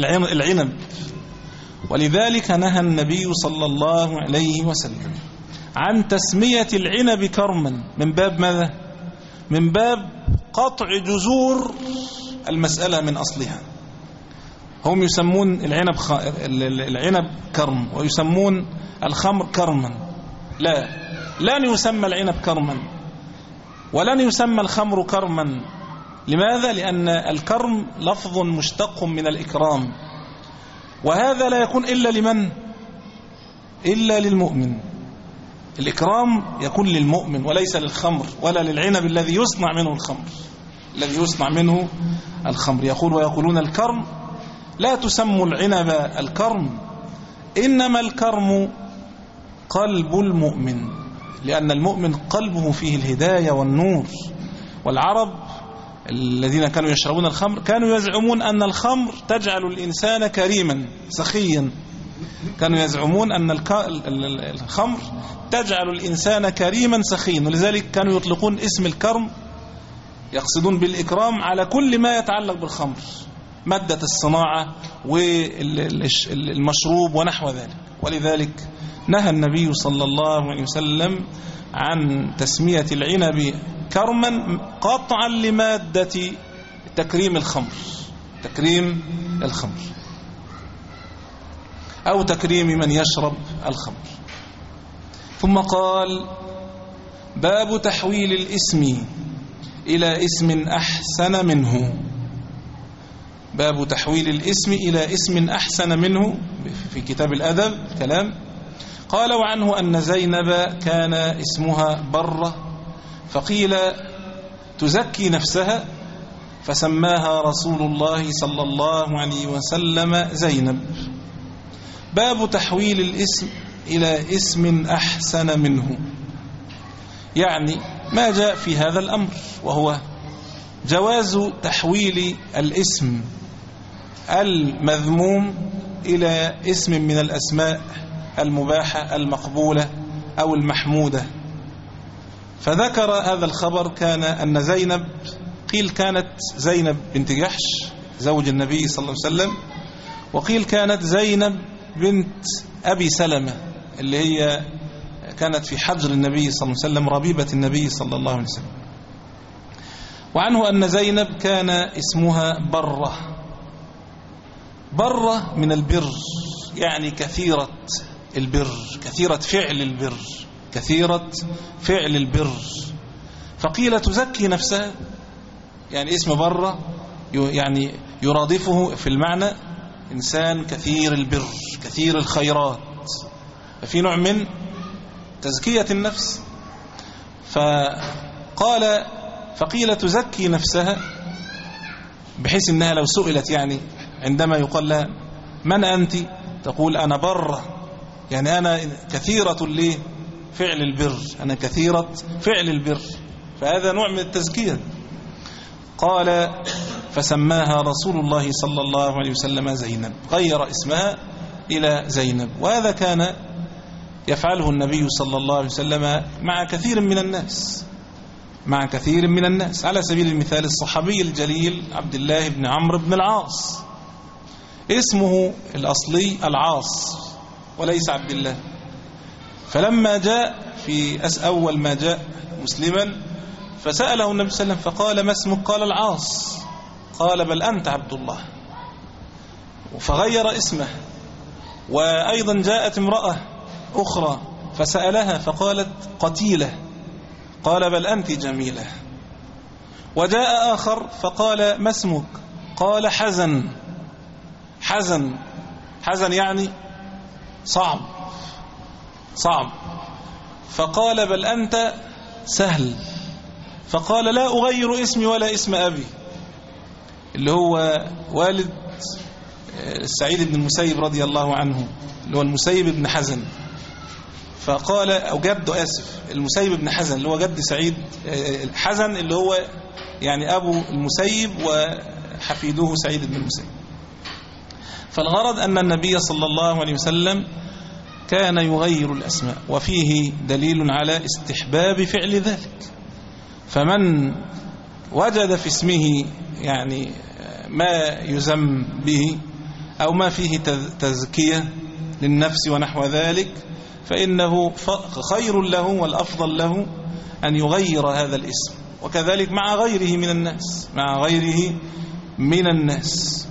العنب. ولذلك نهى النبي صلى الله عليه وسلم عن تسمية العنب كرما من باب ماذا؟ من باب قطع جذور المسألة من أصلها. هم يسمون العنب خ... العنب كرم، ويسمون الخمر كرما. لا، لن يسمى العنب كرما ولن يسمى الخمر كرما. لماذا؟ لأن الكرم لفظ مشتق من الإكرام، وهذا لا يكون إلا لمن؟ إلا للمؤمن. الإكرام يكون للمؤمن وليس للخمر ولا للعنب الذي يصنع منه الخمر الذي يصنع منه الخمر. يقول ويقولون الكرم، لا تسموا العنب الكرم، إنما الكرم قلب المؤمن، لأن المؤمن قلبه فيه الهداية والنور. والعرب الذين كانوا يشربون الخمر كانوا يزعمون أن الخمر تجعل الإنسان كريما سخيا. كانوا يزعمون أن الخمر تجعل الإنسان كريما سخيا، ولذلك كانوا يطلقون اسم الكرم، يقصدون بالإكرام على كل ما يتعلق بالخمر، مادة الصناعة والمشروب ونحو ذلك. ولذلك نهى النبي صلى الله عليه وسلم عن تسمية العنب كرما قطعا لمادة تكريم الخمر تكريم الخمر أو تكريم من يشرب الخمر. ثم قال باب تحويل الاسم إلى اسم أحسن منه. باب تحويل الاسم إلى اسم أحسن منه في كتاب الأدب كلام. قال وعنه أن زينب كان اسمها برة، فقيل تزكي نفسها فسماها رسول الله صلى الله عليه وسلم زينب. باب تحويل الاسم إلى اسم أحسن منه، يعني ما جاء في هذا الأمر، وهو جواز تحويل الاسم المذموم إلى اسم من الأسماء المباحة المقبولة أو المحمودة. فذكر هذا الخبر كان أن زينب، قيل كانت زينب بنت جحش زوج النبي صلى الله عليه وسلم، وقيل كانت زينب بنت أبي سلمة اللي هي كانت في حجر النبي صلى الله عليه وسلم ربيبة النبي صلى الله عليه وسلم. وعنه أن زينب كان اسمها برة. برة من البر، يعني كثيرة البر، كثيرة فعل البر، كثيرة فعل البر. فقيل تزكي نفسها، يعني اسم برة يعني يرادفه في المعنى إنسان كثير البر كثير الخيرات، ففي نوع من تزكية النفس. فقال فقيل تزكي نفسها، بحيث أنها لو سئلت يعني عندما يقال لها من أنت تقول أنا برة، يعني أنا كثيرة لفعل البر، أنا كثيرة فعل البر، فهذا نوع من التزكية. قال فسماها رسول الله صلى الله عليه وسلم زينب، غير اسمها إلى زينب. وهذا كان يفعله النبي صلى الله عليه وسلم مع كثير من الناس مع كثير من الناس على سبيل المثال الصحابي الجليل عبد الله بن عمرو بن العاص، اسمه الأصلي العاص وليس عبد الله. فلما جاء في أس أول ما جاء مسلما فسأله النبي صلى الله عليه وسلم فقال ما اسمك؟ قال العاص. قال بل أنت عبد الله، فغير اسمه. وأيضا جاءت امرأة أخرى فسألها فقالت قتيلة، قال بل أنت جميلة. وجاء آخر فقال ما اسمك؟ قال حزن. حزن حزن يعني صعب صعب. فقال بل أنت سهل. فقال لا أغير اسمي ولا اسم أبي، اللي هو والد سعيد بن المسيب رضي الله عنه، اللي هو المسيب بن حزن. فقال أو جده آسف المسيب بن حزن اللي هو جد سعيد، حزن اللي هو يعني أبو المسيب وحفيده سعيد بن المسيب. فالغرض أن النبي صلى الله عليه وسلم كان يغير الأسماء، وفيه دليل على استحباب فعل ذلك. فمن وجد في اسمه يعني ما يذم به أو ما فيه تزكية للنفس ونحو ذلك فإنه خير له والأفضل له أن يغير هذا الاسم، وكذلك مع غيره من الناس مع غيره من الناس.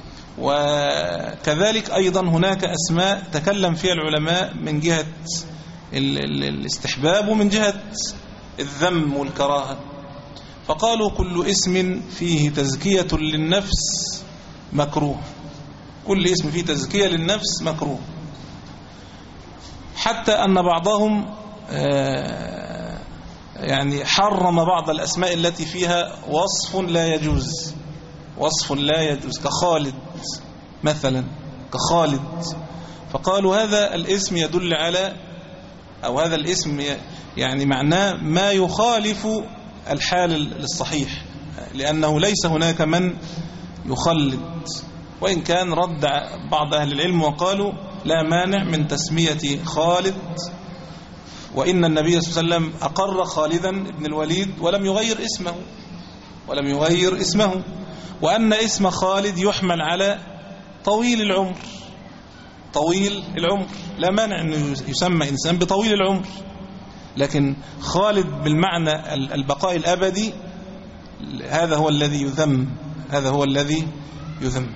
وكذلك أيضا هناك أسماء تكلم فيها العلماء من جهة الاستحباب ومن جهة الذم والكراهة، فقالوا كل اسم فيه تزكية للنفس مكروه، كل اسم فيه تزكية للنفس مكروه، حتى أن بعضهم يعني حرم بعض الأسماء التي فيها وصف لا يجوز وصف لا يجوز كخالد مثلا، كخالد، فقالوا هذا الاسم يدل على أو هذا الاسم يعني معناه ما يخالف الحال الصحيح، لأنه ليس هناك من يخلد، وإن كان رد بعض أهل العلم وقالوا لا مانع من تسمية خالد، وإن النبي صلى الله عليه وسلم أقر خالدا بن الوليد ولم يغير اسمه ولم يغير اسمه وأن اسم خالد يحمل على طويل العمر طويل العمر لا مانع أن يسمى إنسان بطويل العمر، لكن خالد بالمعنى البقاء الأبدي هذا هو الذي يذم هذا هو الذي يذم.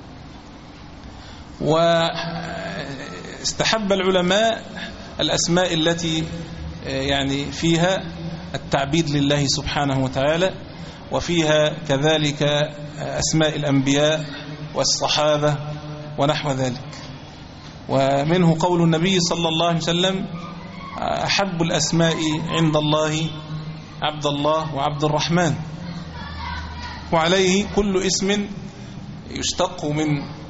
واستحب العلماء الأسماء التي يعني فيها التعبيد لله سبحانه وتعالى، وفيها كذلك أسماء الأنبياء والصحابة ونحو ذلك. ومنه قول النبي صلى الله عليه وسلم أحب الأسماء عند الله عبد الله وعبد الرحمن، وعليه كل اسم يشتق من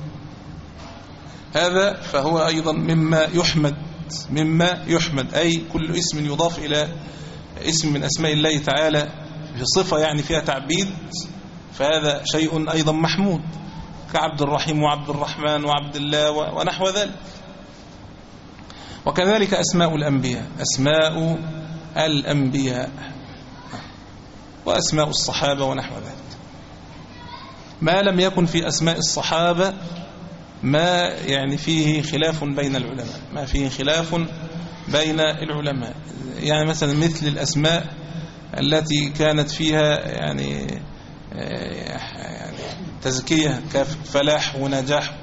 هذا فهو أيضا مما يحمد مما يحمد أي كل اسم يضاف إلى اسم من أسماء الله تعالى بصفة يعني فيها تعبيد، فهذا شيء أيضا محمود، كعبد الرحيم وعبد الرحمن وعبد الله ونحو ذلك. وكذلك أسماء الأنبياء أسماء الأنبياء وأسماء الصحابة ونحو ذلك. ما لم يكن في أسماء الصحابة ما يعني فيه خلاف بين العلماء ما فيه خلاف بين العلماء يعني مثلا مثل الأسماء التي كانت فيها يعني يعني تزكية كفلاح ونجاح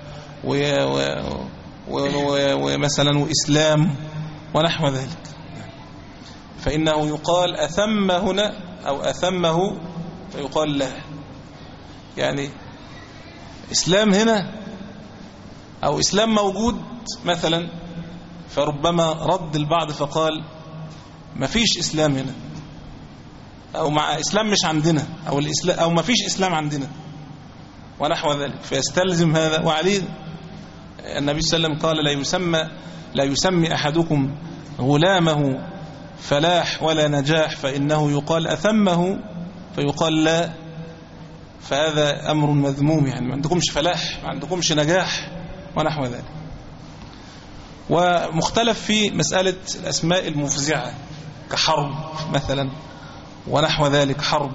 ومثلا وإسلام ونحو ذلك، فإنه يقال أثم هنا أو أثمه فيقال له، يعني إسلام هنا أو إسلام موجود مثلا، فربما رد البعض فقال ما فيش إسلام هنا، أو مع إسلام مش عندنا، أو الإسلام أو ما فيش إسلام عندنا ونحو ذلك، فيستلزم هذا. وعليه النبي صلى الله عليه وسلم قال لا يسمى لا يسمي أحدكم غلامه فلاح ولا نجاح، فإنه يقال أثمه فيقال لا، فهذا أمر مذموم، يعني ما عندكمش فلاح ما عندكمش نجاح ونحو ذلك. ومختلف في مسألة الأسماء المفزعة كحرب مثلا ونحو ذلك، حرب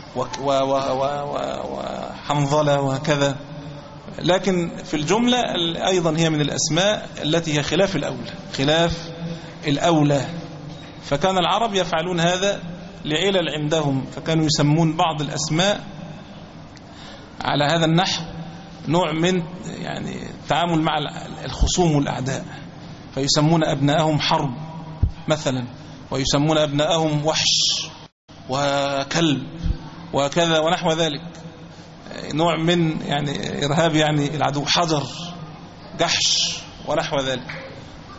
وحنظلة وكذا، لكن في الجملة أيضا هي من الأسماء التي هي خلاف الأولى خلاف الأولى فكان العرب يفعلون هذا لعلل عندهم، فكانوا يسمون بعض الأسماء على هذا النحو نوع من يعني التعامل مع الخصوم والأعداء، فيسمون أبناءهم حرب مثلا، ويسمون أبناءهم وحش وكلب وكذا ونحو ذلك، نوع من يعني إرهاب يعني العدو، حجر جحش ونحو ذلك.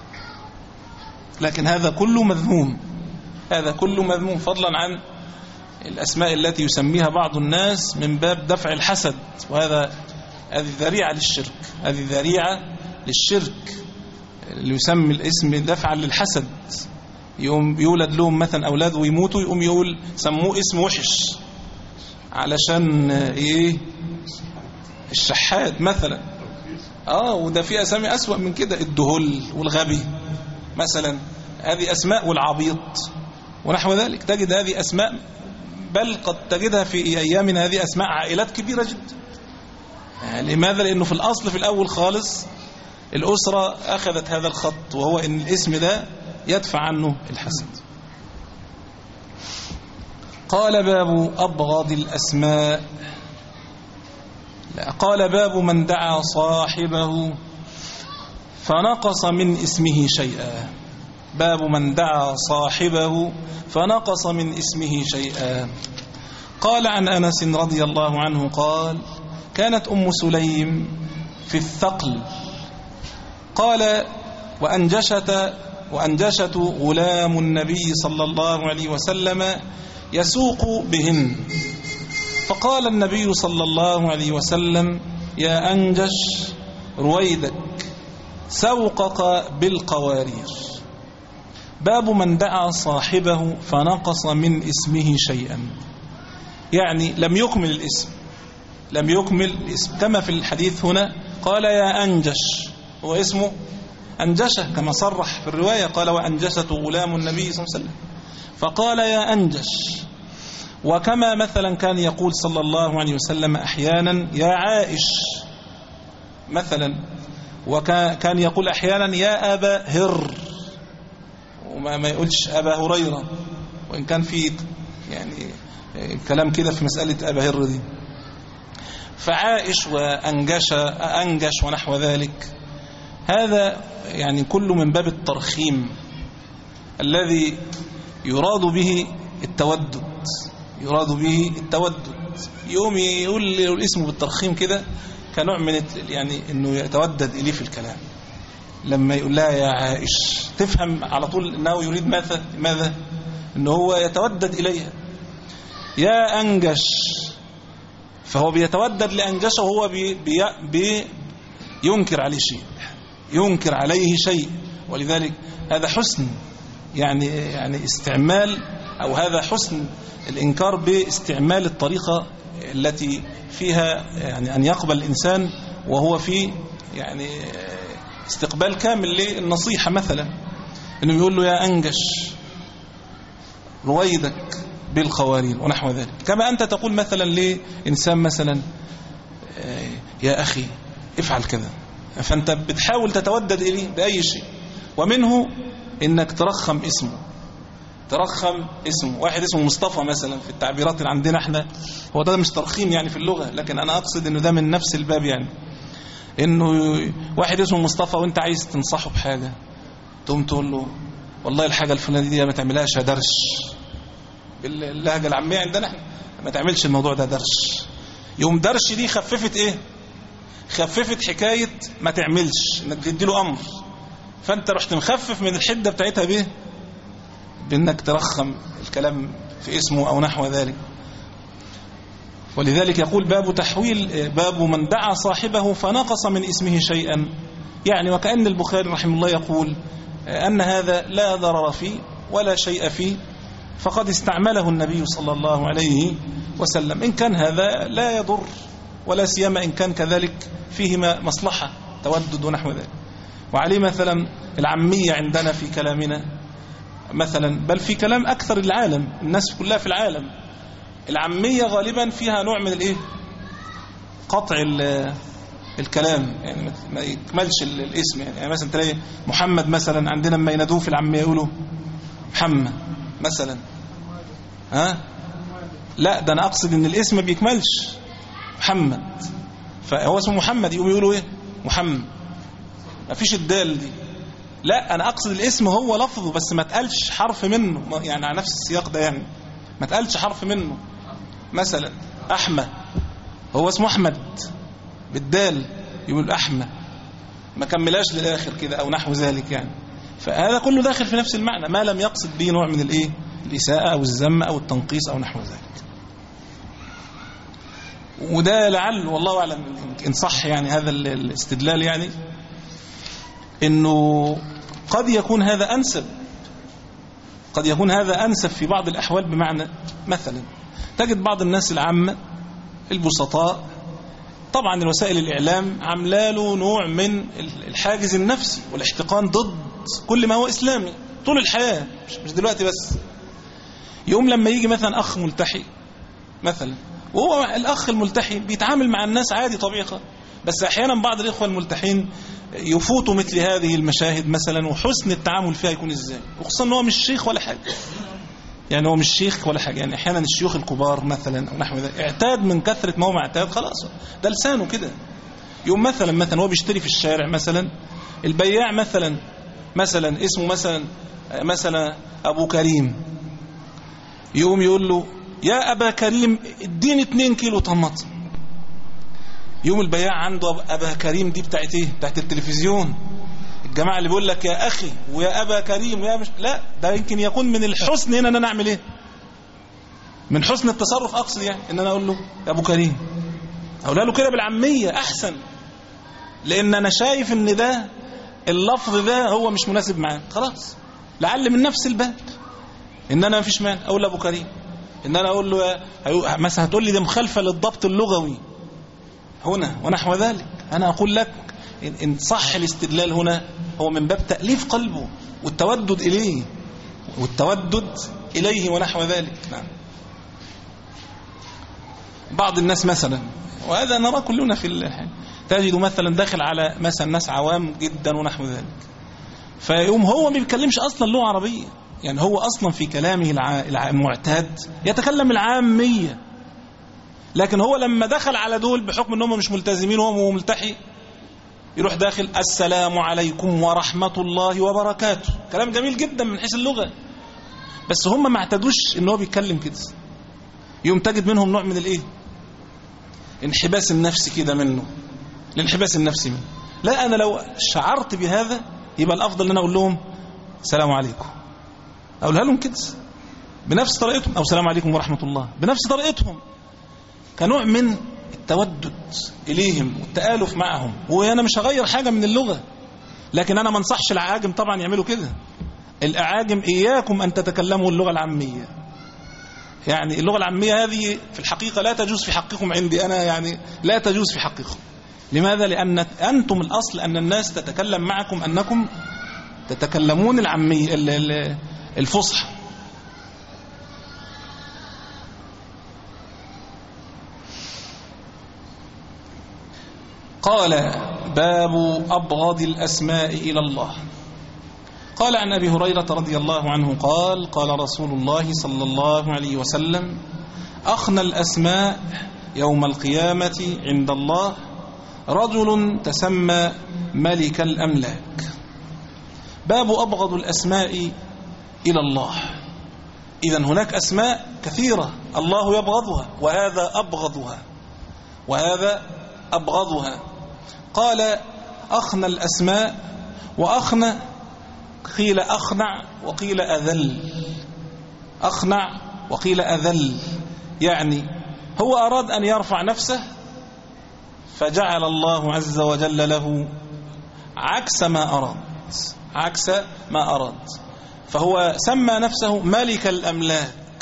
لكن هذا كله مذموم هذا كله مذموم فضلا عن الأسماء التي يسميها بعض الناس من باب دفع الحسد، وهذا هذه ذريعة للشرك هذه ذريعة للشرك اللي يسمي الاسم دفعا للحسد، يوم يولد لهم مثلا أولاد ويموتوا يقوم يقول سموه اسم وحش علشان ايه الشحات مثلا، اه وده في اسامي اسوأ من كده، الدهل والغبي مثلا، هذه اسماء، والعبيط ونحو ذلك، تجد هذه اسماء، بل قد تجدها في ايامنا هذه اسماء عائلات كبيرة جدا. يعني لماذا؟ لانه في الاصل في الاول خالص الأسرة أخذت هذا الخط، وهو إن الاسم ده يدفع عنه الحسد. قال باب أبغض الأسماء. قال باب من دعا صاحبه فنقص من اسمه شيئا. باب من دعا صاحبه فنقص من اسمه شيئا. قال عن أنس رضي الله عنه قال كانت أم سليم في الثقل، قال وأنجشت وأنجشت غلام النبي صلى الله عليه وسلم يسوق بهن، فقال النبي صلى الله عليه وسلم يا أنجش رويدك سوقك بالقوارير. باب من دعا صاحبه فنقص من اسمه شيئا، يعني لم يكمل الاسم، لم يكمل الاسم كما في الحديث هنا قال يا أنجش، هو اسمه أنجشة كما صرح في الرواية، قال وأنجشته غلام النبي صلى الله عليه وسلم، فقال يا أنجش. وكما مثلا كان يقول صلى الله عليه وسلم أحيانا يا عائش مثلا، وكان يقول أحيانا يا أبا هر، وما ما يقولش أبا هريرة، وإن كان في يعني كلام كده في مسألة أبا هر دي. فعائش وأنجش أنجش ونحو ذلك، هذا يعني كل من باب الترخيم الذي يراد به التودد، يراد به التودد. يوم يقول الاسم بالترخيم كده كنوع من يعني انه يتودد اليه في الكلام. لما يقول لها يا عائش تفهم على طول انه يريد ماذا ماذا انه هو يتودد اليها. يا أنجش، فهو بيتودد لأنجشه، وهو بي بي بي ينكر عليه شيء، ينكر عليه شيء. ولذلك هذا حسن يعني يعني استعمال، أو هذا حسن الإنكار باستعمال الطريقة التي فيها يعني أن يقبل الإنسان وهو في يعني استقبال كامل للنصيحة، مثلا إنه يقول له يا أنجش رويدك بالقوارير ونحو ذلك. كما أنت تقول مثلا لإنسان مثلا يا أخي افعل كذا، فأنت بتحاول تتودد إليه بأي شيء، ومنه إنك ترخم اسمه، ترخم اسمه. واحد اسمه مصطفى مثلا في التعبيرات اللي عندنا احنا، هو ده مش ترخيم يعني في اللغة، لكن أنا أقصد إنه ده من نفس الباب، يعني إنه واحد اسمه مصطفى وأنت عايز تنصحه بحاجة، تقوم تقول له والله الحاجة الفلانية دي ما تعملهاش يا درش، باللهجة العامية عندنا احنا ما تعملش الموضوع ده درش. يوم درش دي خففت ايه؟ خففت حكاية ما تعملش، انك تدي له امر، فانت رحت مخفف من الحدة بتاعتها بيه بانك ترخم الكلام في اسمه او نحو ذلك. ولذلك يقول باب تحويل، باب من دعا صاحبه فنقص من اسمه شيئا، يعني وكأن البخاري رحمه الله يقول أن هذا لا ضرر فيه ولا شيء فيه، فقد استعمله النبي صلى الله عليه وسلم، إن كان هذا لا يضر، ولا سيما إن كان كذلك فيه مصلحة تودد ونحو ذلك. وعليه مثلا العامية عندنا في كلامنا مثلا، بل في كلام أكثر العالم، الناس كلها في العالم العامية غالبا فيها نوع من الإيه؟ قطع الكلام، يعني ما يكملش الاسم. يعني, يعني مثلا تلاقي محمد مثلا عندنا لما ينادوه في العامية يقولوا محمد مثلا، ها لا ده انا اقصد ان الاسم ما بيكملش محمد، فهو اسمه محمد يقوم يقولوا ايه محمد، ما فيش الدال دي، لا انا اقصد الاسم هو لفظه بس ما تقالش حرف منه، يعني على نفس السياق ده، يعني ما تقالش حرف منه. مثلا احمد هو اسمه احمد بالدال يقول احمد، ما كملاش للاخر كده او نحو ذلك، يعني فهذا كله داخل في نفس المعنى، ما لم يقصد به نوع من الايه الإساءة أو الذم أو التنقيص أو نحو ذلك. وده لعل والله أعلم إن صح يعني هذا الاستدلال، يعني إنه قد يكون هذا أنسب، قد يكون هذا أنسب في بعض الأحوال. بمعنى مثلا تجد بعض الناس العامة البسطاء، طبعا الوسائل الإعلام عاملاله نوع من الحاجز النفسي والاحتقان ضد كل ما هو إسلامي طول الحياة، مش دلوقتي بس. يوم لما يجي مثلا أخ ملتحي مثلا، وهو الأخ الملتحي بيتعامل مع الناس عادي طبيعي، بس أحيانا بعض الإخوة الملتحين يفوت مثل هذه المشاهد مثلا وحسن التعامل فيها يكون ازاي، وخصوصا ان هو مش شيخ ولا حاجه، يعني هو مش شيخ ولا حاجه. يعني احيانا الشيوخ الكبار مثلا او نحو ذلك اعتاد من كثره ما هو معتاد خلاص ده لسانه كده. يوم مثلا مثلا هو بيشتري في الشارع مثلا، البياع مثلا مثلا اسمه مثلا مثلا ابو كريم، يقوم يقول له يا ابا كريم اديني اتنين كيلو طماطم. يوم البياع عنده ابا كريم دي بتاعت ايه؟ بتاعت التلفزيون، الجماعه اللي بيقول لك يا اخي ويا ابا كريم ويا مش... لا ده يمكن يكون من الحسن هنا ان انا اعمل ايه، من حسن التصرف اقصد، يعني ان انا اقول له يا ابو كريم، اقول له كده بالعاميه احسن، لان انا شايف ان ده اللفظ ده هو مش مناسب معاه، خلاص لعل من نفس الباب ان انا ما فيش مانع اقول ابو كريم، ان انا اقول له مثلا هتقول لي ده مخالفه للضبط اللغوي هنا ونحو ذلك، انا اقول لك ان صح الاستدلال هنا هو من باب تأليف قلبه والتودد اليه والتودد اليه ونحو ذلك. نعم. بعض الناس مثلا، وهذا نرى كلنا في الحال، تجد مثلا داخل على مثلا ناس عوام جدا ونحو ذلك، فيقوم هو ما بيتكلمش اصلا لغه عربيه، يعني هو اصلا في كلامه المعتاد يتكلم العاميه، لكن هو لما دخل على دول بحكم انهم مش ملتزمين وهو ملتحي يروح داخل السلام عليكم ورحمه الله وبركاته، كلام جميل جدا من حيث اللغه، بس هم ما اعتادوش ان هو بيتكلم كده، يوم تجد منهم نوع من الايه، انحباس النفس كده منه، الانحباس النفسي منه. لا انا لو شعرت بهذا يبقى الافضل ان انا اقول لهم السلام عليكم، اقولها لهم كده بنفس طريقتهم، او السلام عليكم ورحمه الله بنفس طريقتهم، كنوع من التودد اليهم والتآلف معهم. وانا مش هغير حاجه من اللغه، لكن انا ما انصحش العاجم طبعا يعملوا كده. الاعاجم اياكم ان تتكلموا اللغه العاميه، يعني اللغه العاميه هذه في الحقيقه لا تجوز في حقكم عندي انا، يعني لا تجوز في حقكم. لماذا؟ لان انتم الاصل ان الناس تتكلم معكم انكم تتكلمون العاميه الفصحى. قال باب أبغض الأسماء إلى الله. قال عن أبي هريرة رضي الله عنه قال قال رسول الله صلى الله عليه وسلم أخنى الأسماء يوم القيامة عند الله رجل تسمى ملك الأملاك. باب أبغض الأسماء إلى الله. إذن هناك أسماء كثيرة الله يبغضها، وهذا أبغضها وهذا أبغضها. قال أخنى الأسماء، وأخنى قيل أخنع وقيل أذل، أخنع وقيل أذل، يعني هو أراد أن يرفع نفسه فجعل الله عز وجل له عكس ما أراد، عكس ما أراد، فهو سمى نفسه ملك الأملاك،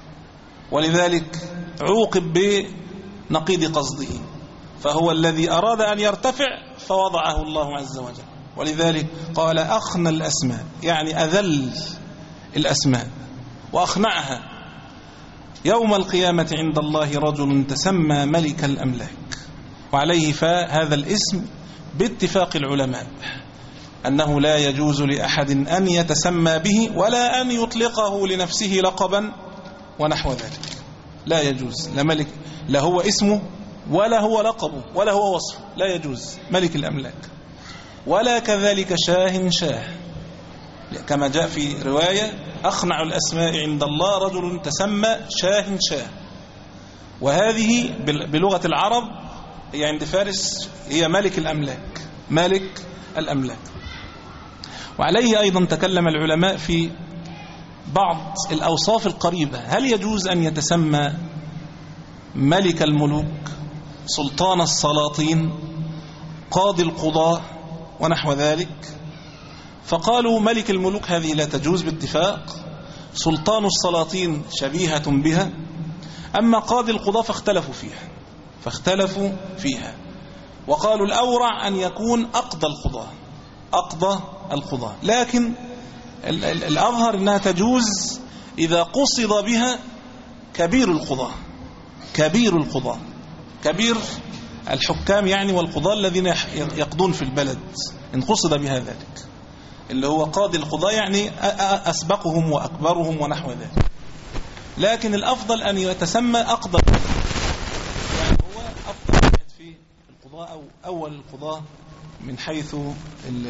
ولذلك عوقب بنقيض قصده، فهو الذي أراد أن يرتفع فوضعه الله عز وجل، ولذلك قال أخنى الأسماء، يعني أذل الأسماء وأخنعها. يوم القيامة عند الله رجل تسمى ملك الأملاك، وعليه فهذا الاسم باتفاق العلماء أنه لا يجوز لأحد أن يتسمى به ولا أن يطلقه لنفسه لقبا ونحو ذلك، لا يجوز، لا ملك، لا هو اسمه ولا هو لقبه ولا هو وصفه، لا يجوز ملك الأملاك. ولا كذلك شاه شاه، كما جاء في رواية أخنع الأسماء عند الله رجل تسمى شاه شاه، وهذه بلغة العرب هي عند فارس هي ملك الأملاك، ملك الأملاك. وعليه أيضا تكلم العلماء في بعض الأوصاف القريبة، هل يجوز أن يتسمى ملك الملوك، سلطان السلاطين، قاضي القضاة ونحو ذلك؟ فقالوا ملك الملوك هذه لا تجوز باتفاق، سلطان السلاطين شبيهة بها، أما قاضي القضاة فاختلفوا فيها فاختلفوا فيها وقالوا الأورع أن يكون أقضى القضاة، أقضى القضاة، لكن الأظهر أنها تجوز إذا قصد بها كبير القضاة، كبير القضاة، كبير الحكام يعني والقضاة الذين يقضون في البلد، إن قصد بها ذلك، اللي هو قاضي القضاة يعني أسبقهم وأكبرهم ونحو ذلك. لكن الأفضل أن يتسمى أقدم، يعني هو أفضل واحد في القضاء أو أول القضاة من حيث ال...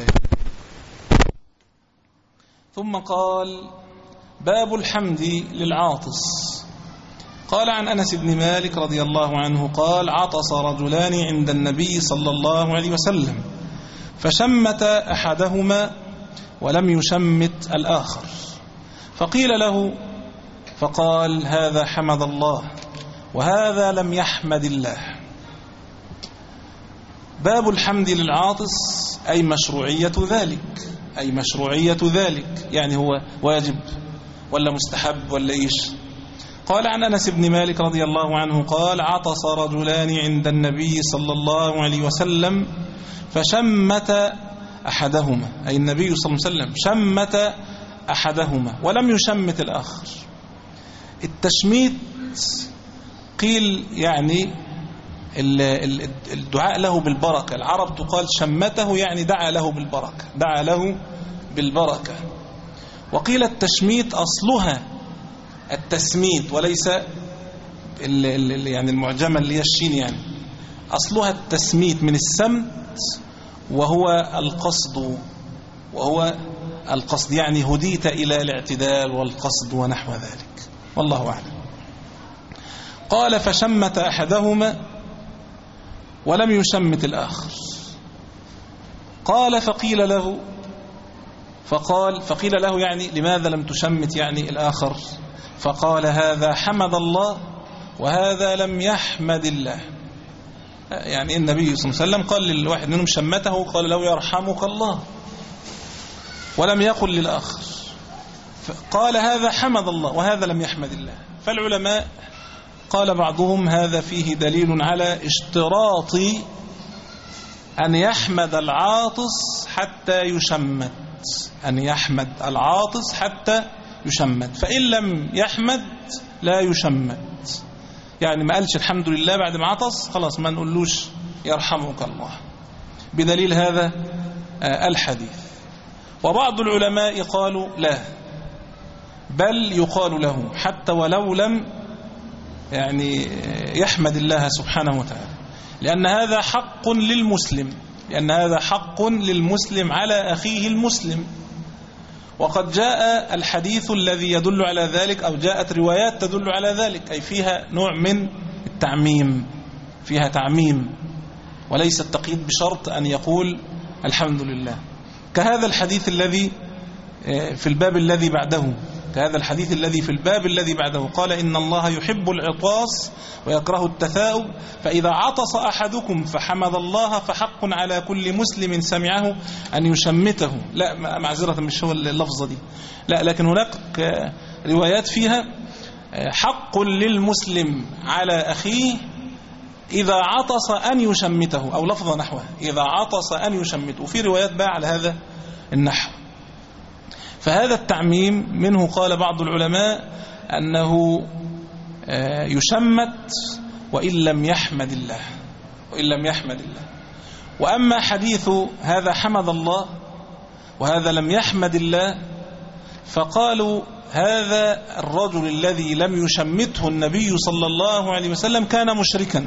ثم قال: باب الحمد للعاطس. قال عن أنس بن مالك رضي الله عنه قال: عطس رجلان عند النبي صلى الله عليه وسلم فشمت أحدهما ولم يشمت الآخر، فقيل له فقال: هذا حمد الله وهذا لم يحمد الله. باب الحمد للعاطس أي مشروعية ذلك، أي مشروعية ذلك، يعني هو واجب ولا مستحب ولا إيش؟ قال عن أنس بن مالك رضي الله عنه قال: عطس رجلان عند النبي صلى الله عليه وسلم فشمت أحدهما، أي النبي صلى الله عليه وسلم شمت أحدهما ولم يشمت الآخر. التشميت قيل يعني الدعاء له بالبركة، العرب تقال شمته يعني دعا له بالبركة، دعا له بالبركة. وقيل التشميت أصلها التسميت وليس ال ال يعني المعجمة اللي هي الشين، يعني أصلها التسميت من السمت وهو القصد، وهو القصد يعني هديت إلى الاعتدال والقصد ونحو ذلك، والله أعلم. قال: فشمت أحدهما ولم يشمت الآخر. قال: فقيل له فقال فقيل له يعني لماذا لم تشمت يعني الآخر؟ فقال: هذا حمد الله وهذا لم يحمد الله. يعني النبي صلى الله عليه وسلم قال للواحد منهم شمته قال له: يرحمك الله، ولم يقل للآخر. قال: هذا حمد الله وهذا لم يحمد الله. فالعلماء قال بعضهم: هذا فيه دليل على اشتراط أن يحمد العاطس حتى يشمت، أن يحمد العاطس حتى يشمت، فإن لم يحمد لا يشمت. يعني ما قالش الحمد لله بعد ما عطس خلاص ما نقولوش يرحمك الله، بدليل هذا الحديث. وبعض العلماء قالوا لا، بل يقال له حتى ولو لم يعني يحمد الله سبحانه وتعالى، لأن هذا حق للمسلم، لأن هذا حق للمسلم على أخيه المسلم. وقد جاء الحديث الذي يدل على ذلك، أو جاءت روايات تدل على ذلك، أي فيها نوع من التعميم، فيها تعميم وليس التقييد بشرط أن يقول الحمد لله، كهذا الحديث الذي في الباب الذي بعده، كهذا الحديث الذي في الباب الذي بعده قال: إن الله يحب العطاس ويكره التثاؤب، فإذا عطس أحدكم فحمد الله فحق على كل مسلم سمعه أن يشمته. لا معذرة مش هو اللفظة دي، لا، لكن هناك روايات فيها حق للمسلم على أخيه إذا عطس أن يشمته، أو لفظة نحوه إذا عطس أن يشمته، وفي روايات بقى على هذا النحو. فهذا التعميم منه قال بعض العلماء أنه يشمت وإن لم يحمد الله، وإن لم يحمد الله. وأما حديث هذا حمد الله وهذا لم يحمد الله، فقالوا هذا الرجل الذي لم يشمته النبي صلى الله عليه وسلم كان مشركا،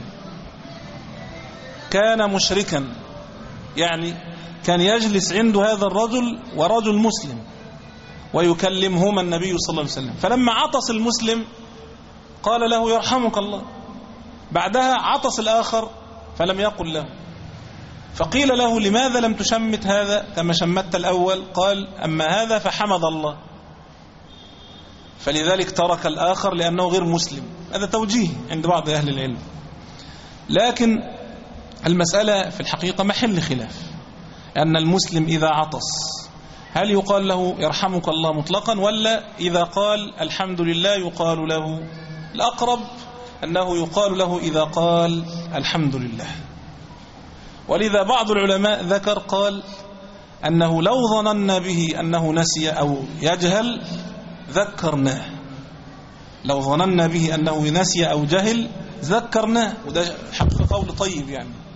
كان مشركا يعني كان يجلس عند هذا الرجل ورجل مسلم ويكلمهما النبي صلى الله عليه وسلم، فلما عطس المسلم قال له يرحمك الله، بعدها عطس الآخر فلم يقل له، فقيل له لماذا لم تشمت هذا كما شمت الأول؟ قال أما هذا فحمد الله، فلذلك ترك الآخر لأنه غير مسلم. هذا توجيه عند بعض أهل العلم، لكن المسألة في الحقيقة محل خلاف، أن المسلم إذا عطس هل يقال له يرحمك الله مطلقا، ولا إذا قال الحمد لله يقال له؟ الأقرب أنه يقال له إذا قال الحمد لله. ولذا بعض العلماء ذكر قال أنه لو ظننا به أنه نسي أو يجهل ذكرناه، لو ظننا به أنه نسي أو جهل ذكرناه، وده حق قول طيب يعني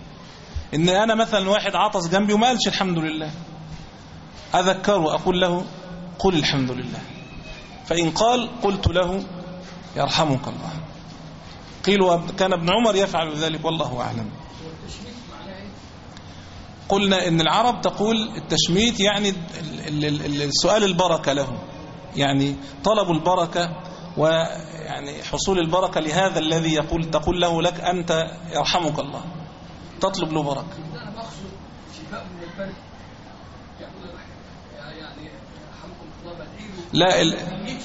إن أنا مثلا واحد عطس جنبي وما قالش الحمد لله، أذكره أقول له قل الحمد لله، فإن قال قلت له يرحمك الله. قيل وكان ابن عمر يفعل ذلك والله أعلم. قلنا إن العرب تقول التشميت يعني السؤال البركة له، يعني طلب البركة ويعني حصول البركة لهذا الذي يقول تقول له لك أنت يرحمك الله، تطلب له بركة. لا ال...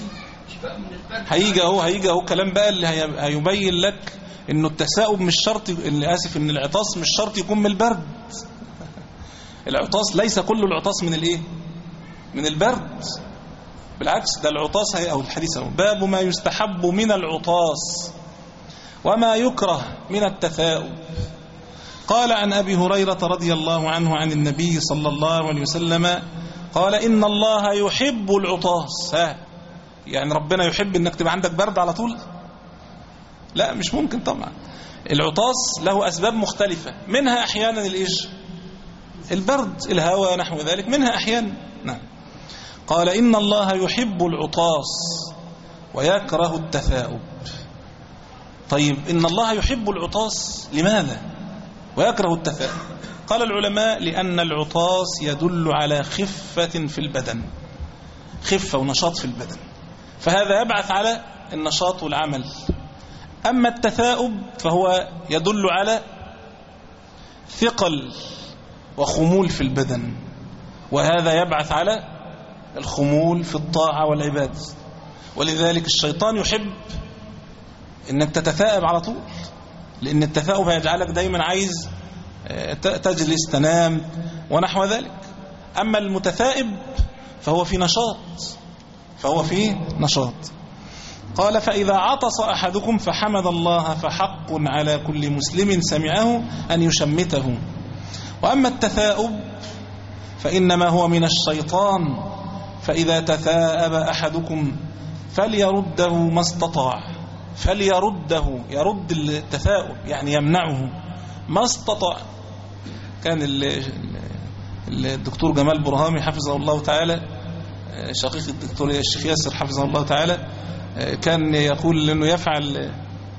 هيجي اهو هيجي اهو كلام بقى اللي هي... هيبين لك انه التثاؤب مش شرط، اللي اسف ان العطاس مش شرط يكون من البرد. العطاس ليس كل العطاس من الايه؟ من البرد، بالعكس ده العطاس هي او الحديث اهو باب ما يستحب من العطاس وما يكره من التثاؤب. قال عن أبي هريرة رضي الله عنه عن النبي صلى الله عليه وسلم قال إن الله يحب العطاس. ها يعني ربنا يحب إنك تبقى عندك برد على طول؟ لا مش ممكن طبعا. العطاس له أسباب مختلفة، منها أحيانا الإيش؟ البرد، الهواء نحو ذلك، منها أحيانا. نعم. قال إن الله يحب العطاس ويكره التثاؤب. طيب إن الله يحب العطاس لماذا ويكره التثاؤب؟ قال العلماء لأن العطاس يدل على خفة في البدن، خفة ونشاط في البدن، فهذا يبعث على النشاط والعمل. أما التثاؤب فهو يدل على ثقل وخمول في البدن، وهذا يبعث على الخمول في الطاعة والعبادة. ولذلك الشيطان يحب انك تتثاءب على طول، لأن التثاؤب هيجعلك دايما عايز تجلس تنام ونحو ذلك. أما المتثائب فهو في نشاط، فهو في نشاط. قال فإذا عطس أحدكم فحمد الله فحق على كل مسلم سمعه أن يشمته. وأما التثاؤب فإنما هو من الشيطان، فإذا تثاءب أحدكم فليرده ما استطاع، فليرده، يرد التثاؤب يعني يمنعه ما استطاع. كان الدكتور جمال برهامي حفظه الله تعالى، شقيق الدكتور الشيخ ياسر حفظه الله تعالى، كان يقول انه يفعل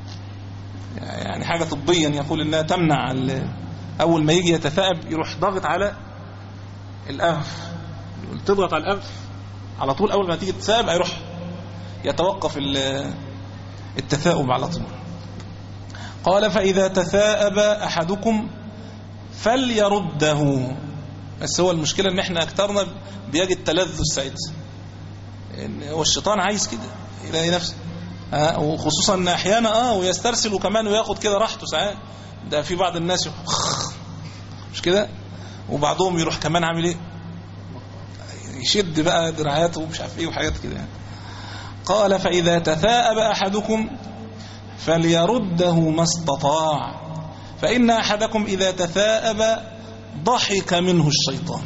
يعني حاجة طبيا، يقول انها تمنع اول ما يجي يتثاءب يروح ضاغط على الانف، تضغط على الانف على طول، اول ما تيجي تتثاءب هيروح يتوقف التثاؤب على طول. قال فإذا تثاءب أحدكم فليرده. بس هو المشكلة ان احنا اكترنا بيجد تلذذ ساعتها، هو الشيطان عايز كده يلاقي نفسه، ها، وخصوصا ان احيانا اه ويسترسل كمان وياخد كده راحته ساعات. ده في بعض الناس مش كده، وبعضهم يروح كمان عامل ايه، يشد بقى دراعاته ومش عارف ايه وحاجات كده يعني. قال فإذا تثاءب أحدكم فليرده ما استطاع، فإن أحدكم إذا تثاءب ضحك منه الشيطان،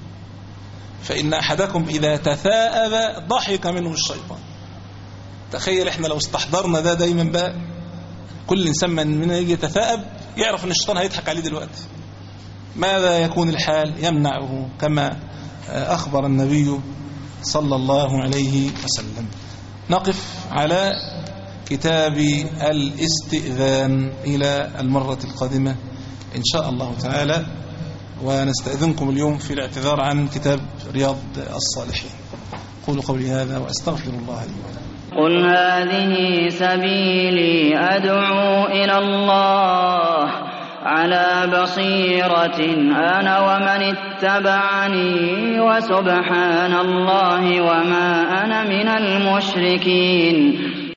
فإن أحدكم إذا تثاءب ضحك منه الشيطان. تخيل احنا لو استحضرنا ده دايما بقى، كل إنسان من يجي يتثاءب يعرف أن الشيطان هيضحك عليه دلوقتي، ماذا يكون الحال؟ يمنعه كما أخبر النبي صلى الله عليه وسلم. نقف على كتاب الاستئذان إلى المرة القادمة إن شاء الله تعالى، ونستأذنكم اليوم في الاعتذار عن كتاب رياض الصالحين. قولوا قولي هذا وأستغفر الله لي ولكم.
قل هذه سبيلي أدعو إلى الله على بصيرة أنا ومن اتبعني وسبحان الله وما أنا من المشركين.